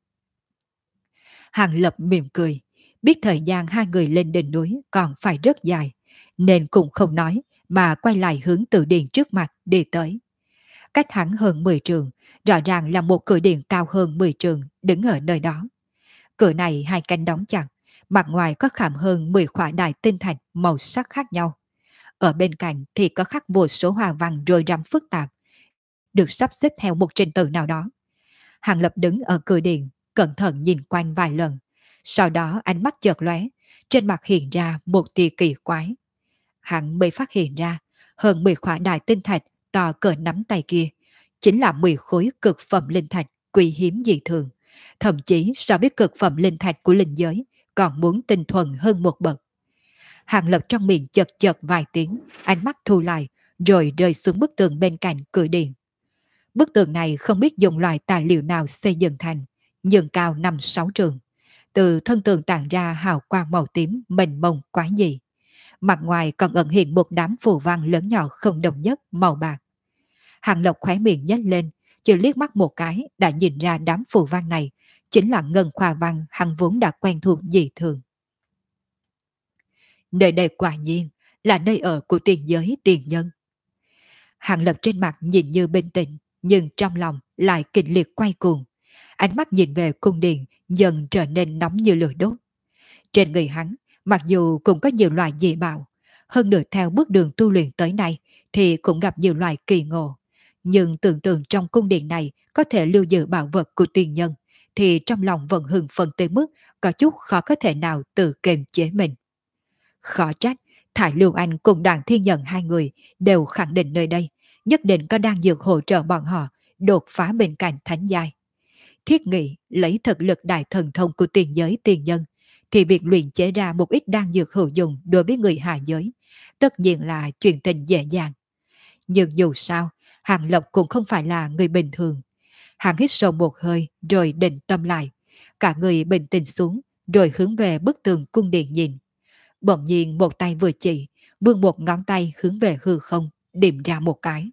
S1: Hàng Lập mỉm cười, biết thời gian hai người lên đỉnh núi còn phải rất dài, nên cũng không nói mà quay lại hướng tự điện trước mặt đi tới. Cách hắn hơn 10 trường, rõ ràng là một cửa điện cao hơn 10 trường đứng ở nơi đó. Cửa này hai cánh đóng chặt, mặt ngoài có khảm hơn 10 khỏa đài tinh thạch màu sắc khác nhau. Ở bên cạnh thì có khắc vô số hoa văn rối rắm phức tạp, được sắp xếp theo một trình tự nào đó. Hàng Lập đứng ở cửa điện, cẩn thận nhìn quanh vài lần. Sau đó ánh mắt chợt lóe, trên mặt hiện ra một tia kỳ quái. Hắn mới phát hiện ra, hơn 10 khỏa đài tinh thạch to cỡ nắm tay kia, chính là 10 khối cực phẩm linh thạch quý hiếm dị thường. Thậm chí so với cực phẩm linh thạch của linh giới, còn muốn tinh thuần hơn một bậc. Hàng Lập trong miệng chật chật vài tiếng, ánh mắt thu lại, rồi rơi xuống bức tường bên cạnh cửa điện. Bức tường này không biết dùng loại tài liệu nào xây dựng thành, nhưng cao 5-6 trường. Từ thân tường tản ra hào quang màu tím mênh mông quái dị. Mặt ngoài còn ẩn hiện một đám phù văn lớn nhỏ không đồng nhất màu bạc. Hàng Lộc khóe miệng nhếch lên, chỉ liếc mắt một cái đã nhìn ra đám phù văn này chính là ngân khoa văn hắn vốn đã quen thuộc dị thường. Nơi đây quả nhiên là nơi ở của tiền giới tiền nhân. Hàng Lập trên mặt nhìn như bình tĩnh, nhưng trong lòng lại kịch liệt quay cuồng. Ánh mắt nhìn về cung điện dần trở nên nóng như lửa đốt. Trên người hắn, mặc dù cũng có nhiều loại dị bảo, hơn nữa theo bước đường tu luyện tới nay thì cũng gặp nhiều loại kỳ ngộ. Nhưng tưởng tượng trong cung điện này có thể lưu giữ bảo vật của tiền nhân, thì trong lòng vẫn hưng phấn tới mức có chút khó có thể nào tự kiềm chế mình. Khó trách, Thải Lưu Anh cùng Đoàn Thiên Nhận hai người đều khẳng định nơi đây nhất định có đan dược hỗ trợ bọn họ đột phá bên cạnh thánh giai. Thiết nghĩ lấy thực lực đại thần thông của tiền giới tiền nhân, thì việc luyện chế ra một ít đan dược hữu dụng đối với người hạ giới tất nhiên là chuyện tình dễ dàng. Nhưng dù sao, Hàng Lộc cũng không phải là người bình thường. Hắn hít sâu một hơi rồi định tâm lại, cả người bình tĩnh xuống rồi hướng về bức tường cung điện nhìn. Bỗng nhiên một tay vừa chỉ, vươn một ngón tay hướng về hư không, điểm ra một cái.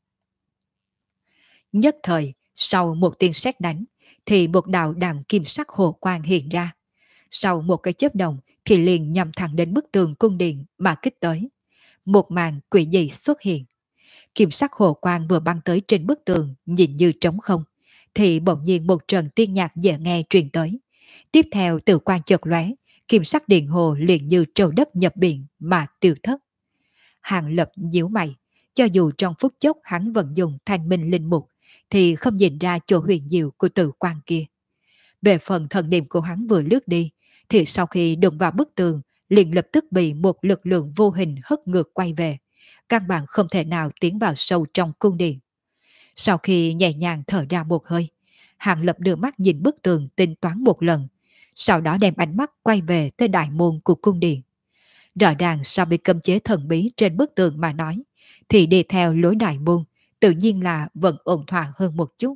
S1: Nhất thời, sau một tiếng sét đánh, thì một đạo đàm kim sắc hồ quang hiện ra. Sau một cái chớp động thì liền nhằm thẳng đến bức tường cung điện mà kích tới. Một màn quỷ dị xuất hiện. Kim sắc hồ quang vừa băng tới trên bức tường nhìn như trống không, thì bỗng nhiên một trận tiên nhạc dễ nghe truyền tới. Tiếp theo từ quang chợt lóe, kim sắc điện hồ liền như trâu đất nhập biển mà tiêu thất. Hàng Lập nhíu mày, cho dù trong phút chốc hắn vẫn dùng thanh minh linh mục, thì không nhìn ra chỗ huyền diệu của tử quang kia. Về phần thần niệm của hắn vừa lướt đi, thì sau khi đụng vào bức tường, liền lập tức bị một lực lượng vô hình hất ngược quay về. Căn bản không thể nào tiến vào sâu trong cung điện. Sau khi nhẹ nhàng thở ra một hơi, Hàng Lập đưa mắt nhìn bức tường tính toán một lần, sau đó đem ánh mắt quay về tới đại môn của cung điện. Rõ ràng so với cấm chế thần bí trên bức tường mà nói, thì đi theo lối đại môn, tự nhiên là vẫn ổn thỏa hơn một chút.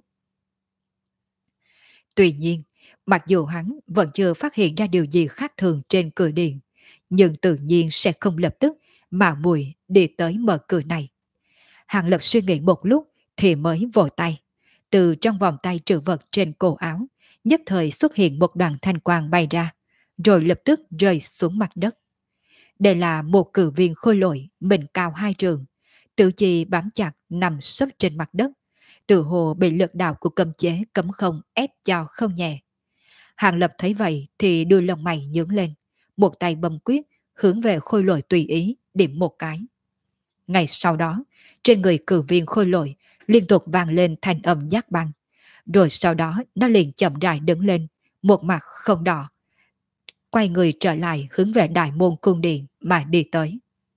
S1: Tuy nhiên, mặc dù hắn vẫn chưa phát hiện ra điều gì khác thường trên cửa điện, nhưng tự nhiên sẽ không lập tức mà mùi đi tới mở cửa này. Hàng Lập suy nghĩ một lúc thì mới vội tay. Từ trong vòng tay trữ vật trên cổ áo, nhất thời xuất hiện một đoàn thanh quang bay ra, rồi lập tức rơi xuống mặt đất. Đây là một cử viên khôi lỗi, mình cao 2 trượng, tự chi bám chặt nằm sấp trên mặt đất, tự hồ bị lực đạo của cấm chế cấm không ép cho không nhẹ. Hàng Lập thấy vậy thì đưa lông mày nhướng lên, một tay bấm quyết hướng về khôi lỗi tùy ý điểm một cái. Ngay sau đó, trên người cử viên khôi lỗi liên tục vang lên thanh âm giác băng, rồi sau đó nó liền chậm rãi đứng lên, một mặt không đỏ, quay người trở lại hướng về đại môn cung điện mà đi tới.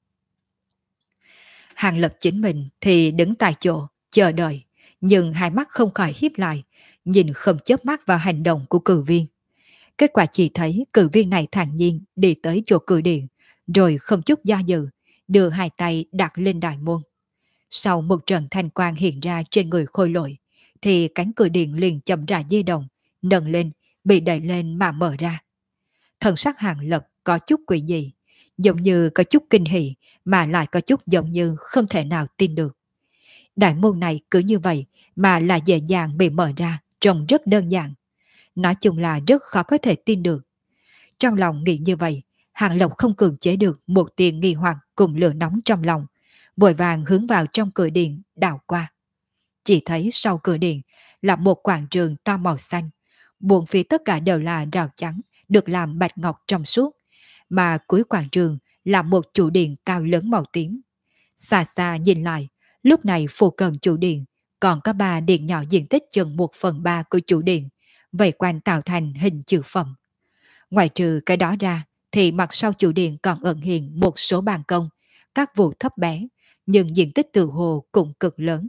S1: Hàng Lập chính mình thì đứng tại chỗ, chờ đợi, nhưng hai mắt không khỏi híp lại, nhìn không chớp mắt vào hành động của cử viên. Kết quả chỉ thấy cử viên này thản nhiên đi tới chỗ cửa điện, rồi không chút do dự, đưa hai tay đặt lên đại môn. Sau một trận thanh quang hiện ra trên người khôi lỗi, thì cánh cửa điện liền chậm rãi di động, nâng lên, bị đẩy lên mà mở ra. Thần sắc Hàng Lập có chút quỷ dị, giống như có chút kinh hỉ, mà lại có chút giống như không thể nào tin được. Đại môn này cứ như vậy mà là dễ dàng bị mở ra, trông rất đơn giản. Nói chung là rất khó có thể tin được. Trong lòng nghĩ như vậy, Hàng Lập không cưỡng chế được một tia nghi hoặc cùng lửa nóng trong lòng, vội vàng hướng vào trong cửa điện đảo qua. Chỉ thấy sau cửa điện là một quảng trường to màu xanh, bốn phía tất cả đều là rào chắn, được làm bạch ngọc trong suốt, mà cuối quảng trường là một trụ điện cao lớn màu tím. Xa xa nhìn lại, lúc này phụ cận trụ điện còn có 3 điện nhỏ diện tích chừng 1/3 của trụ điện, vây quanh tạo thành hình chữ phẩm. Ngoài trừ cái đó ra, thì mặt sau trụ điện còn ẩn hiện một số ban công, các vụ thấp bé, nhưng diện tích tự hồ cũng cực lớn.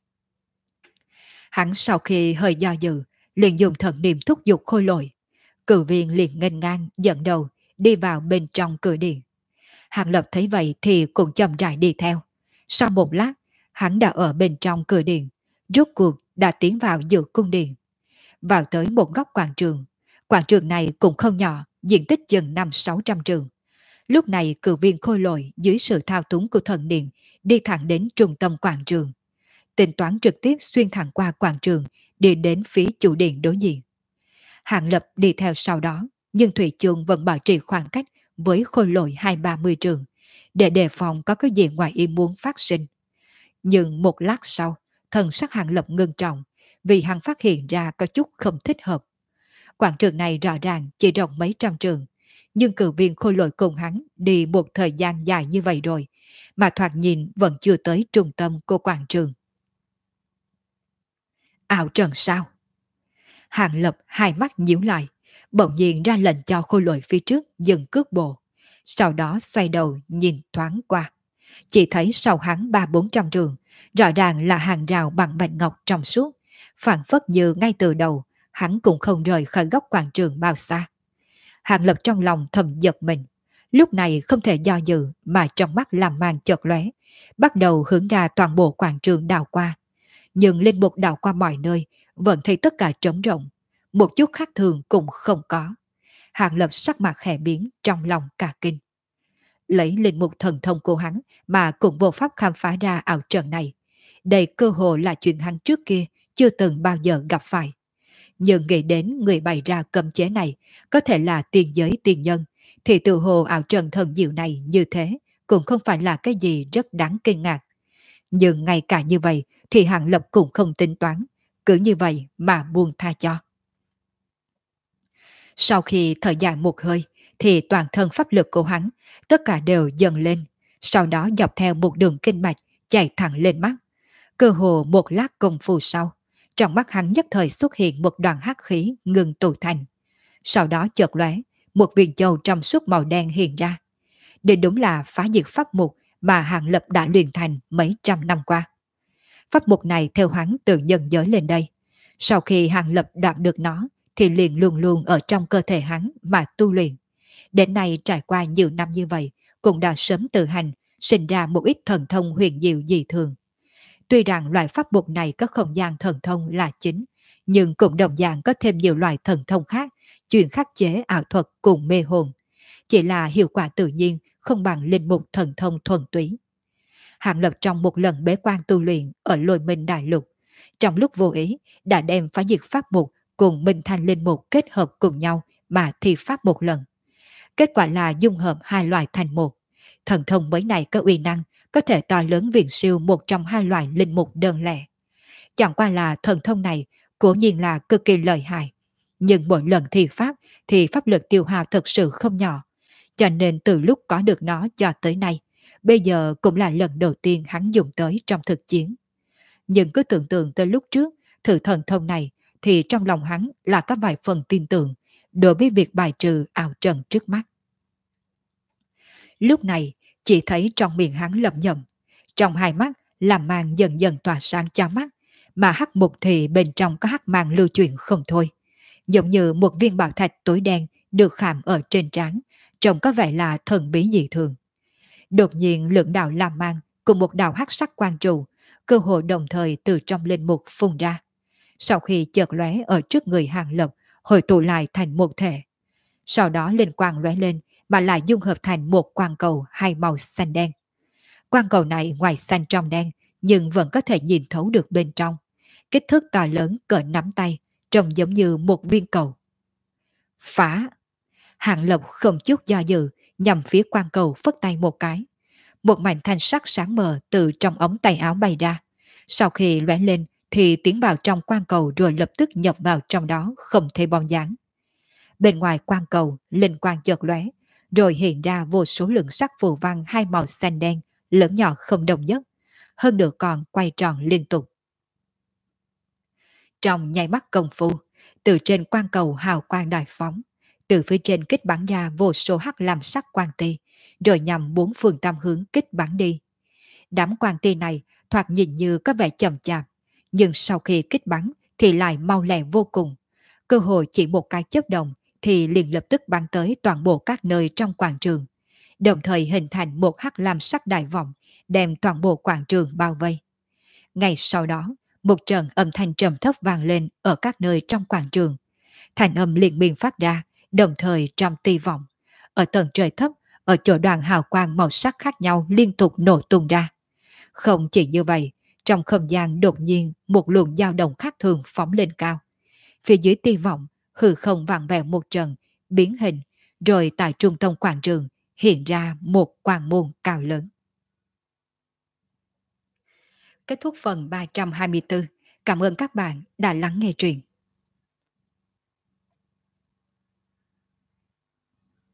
S1: Hắn sau khi hơi do dự, liền dùng thần niệm thúc giục khôi lỗi. Cử viên liền nghênh ngang dẫn đầu đi vào bên trong cửa điện. Hàng Lập thấy vậy thì cũng chậm rãi đi theo. Sau một lát, hắn đã ở bên trong cửa điện, rốt cuộc đã tiến vào giữa cung điện. Vào tới một góc quảng trường này cũng không nhỏ, diện tích chừng 500-600 trường. Lúc này cử viên khôi lỗi dưới sự thao túng của thần niệm đi thẳng đến trung tâm quảng trường. Tính toán trực tiếp xuyên thẳng qua quảng trường đi đến phía chủ điện đối diện. Hàng Lập đi theo sau đó, nhưng Thủy Chung vẫn bảo trì khoảng cách với khôi lỗi 20-30 trường, để đề phòng có cái gì ngoài ý muốn phát sinh. Nhưng một lát sau, thần sắc Hàng Lập ngưng trọng, vì hắn phát hiện ra có chút không thích hợp. Quảng trường này rõ ràng chỉ rộng mấy trăm trường, nhưng cử viên khôi lỗi cùng hắn đi một thời gian dài như vậy rồi, mà thoạt nhìn vẫn chưa tới trung tâm của quảng trường. Ảo trận sao? Hàng Lập hai mắt nhíu lại, bỗng nhiên ra lệnh cho khôi lỗi phía trước dừng cước bộ. Sau đó xoay đầu nhìn thoáng qua. Chỉ thấy sau hắn 300-400 trường, rõ ràng là hàng rào bằng bạch ngọc trong suốt, phản phất như ngay từ đầu, hắn cũng không rời khỏi góc quảng trường bao xa. Hàng Lập trong lòng thầm giật mình, lúc này không thể do dự mà trong mắt làm màn chợt lóe, bắt đầu hướng ra toàn bộ quảng trường đào qua. Nhưng linh mục đào qua mọi nơi, vẫn thấy tất cả trống rỗng, một chút khác thường cũng không có. Hàng Lập sắc mặt khẽ biến trong lòng cả kinh. lấy linh mục thần thông của hắn mà cũng vô pháp khám phá ra ảo trận này. Đây cơ hồ là chuyện hắn trước kia chưa từng bao giờ gặp phải. Nhưng nghĩ đến người bày ra cấm chế này có thể là tiên giới tiên nhân, thì tự hồ ảo trận thần diệu này như thế cũng không phải là cái gì rất đáng kinh ngạc. Nhưng ngay cả như vậy thì Hàng Lập cũng không tính toán, cứ như vậy mà buông tha cho. Sau khi thời gian một hơi, thì toàn thân pháp lực của hắn, tất cả đều dần lên, sau đó dọc theo một đường kinh mạch chạy thẳng lên mắt. Cơ hồ một lát công phu sau, trong mắt hắn nhất thời xuất hiện một đoàn hắc khí ngừng tụ thành. Sau đó chợt lóe, một viên châu trong suốt màu đen hiện ra. Đây đúng là phá diệt pháp mục mà Hàng Lập đã luyện thành mấy trăm năm qua. Pháp mục này theo hắn từ nhân giới lên đây. Sau khi Hàng Lập đạt được nó, thì liền luôn luôn ở trong cơ thể hắn mà tu luyện. Đến nay trải qua nhiều năm như vậy, cũng đã sớm tự hành, sinh ra một ít thần thông huyền diệu dị thường. Tuy rằng loại pháp mục này có không gian thần thông là chính, nhưng cũng đồng dạng có thêm nhiều loại thần thông khác, chuyên khắc chế ảo thuật cùng mê hồn. Chỉ là hiệu quả tự nhiên, không bằng linh mục thần thông thuần túy. Hàng Lập trong một lần bế quan tu luyện ở Lôi Minh Đại Lục, trong lúc vô ý đã đem phá diệt pháp mục cùng Minh Thanh Linh Mục kết hợp cùng nhau mà thi pháp một lần. Kết quả là dung hợp hai loại thành một. Thần thông mới này có uy năng, có thể to lớn viễn siêu một trong hai loại linh mục đơn lẻ. Chẳng qua là thần thông này cố nhiên là cực kỳ lợi hại, nhưng mỗi lần thi pháp thì pháp lực tiêu hao thật sự không nhỏ. Cho nên từ lúc có được nó cho tới nay, bây giờ cũng là lần đầu tiên hắn dùng tới trong thực chiến. Nhưng cứ tưởng tượng tới lúc trước thử thần thông này thì trong lòng hắn là có vài phần tin tưởng đối với việc bài trừ ảo trận trước mắt. Lúc này chỉ thấy trong miệng hắn lẩm nhẩm, trong hai mắt làm màn dần dần tỏa sáng cho mắt, mà hắc mục thì bên trong có hắc màn lưu chuyển không thôi, giống như một viên bảo thạch tối đen được khảm ở trên trán, trông có vẻ là thần bí dị thường. Đột nhiên lượng đạo làm màn cùng một đạo hắc sắc quang trụ cơ hội đồng thời từ trong linh mục phun ra. Sau khi chợt lóe ở trước người Hàng Lập, hội tụ lại thành một thể. Sau đó linh quang lóe lên mà lại dung hợp thành một quang cầu hai màu xanh đen. Quang cầu này ngoài xanh trong đen nhưng vẫn có thể nhìn thấu được bên trong. Kích thước to lớn cỡ nắm tay, trông giống như một viên cầu. Phá! Hàng Lập không chút do dự, nhằm phía quang cầu phất tay một cái. Một mảnh thanh sắc sáng mờ từ trong ống tay áo bay ra. Sau khi lóe lên thì tiến vào trong quang cầu rồi lập tức nhập vào trong đó không thấy bóng dáng. Bên ngoài quang cầu, linh quang chợt lóe, rồi hiện ra vô số lượng sắc phù văn hai màu xanh đen, lớn nhỏ không đồng nhất, hơn nữa còn quay tròn liên tục. Trong nháy mắt công phu, từ trên quang cầu hào quang đại phóng, từ phía trên kích bắn ra vô số hắc lam sắc quang ti, rồi nhằm bốn phương tam hướng kích bắn đi. Đám quang ti này thoạt nhìn như có vẻ chậm chạp, nhưng sau khi kích bắn thì lại mau lẹ vô cùng. Cơ hội chỉ một cái chớp động thì liền lập tức bắn tới toàn bộ các nơi trong quảng trường, đồng thời hình thành một hắc lam sắc đại vọng, đem toàn bộ quảng trường bao vây. Ngay sau đó, một trận âm thanh trầm thấp vang lên ở các nơi trong quảng trường. Thành âm liên miên phát ra, đồng thời trong ti vọng. Ở tầng trời thấp, ở chỗ đoàn hào quang màu sắc khác nhau liên tục nổ tung ra. Không chỉ như vậy, trong không gian đột nhiên một luồng dao động khác thường phóng lên cao. Phía dưới ti vọng, hư không vặn vẹo một trận, biến hình, rồi tại trung tâm quảng trường hiện ra một quang môn cao lớn. Kết thúc phần 324. Cảm ơn các bạn đã lắng nghe truyện.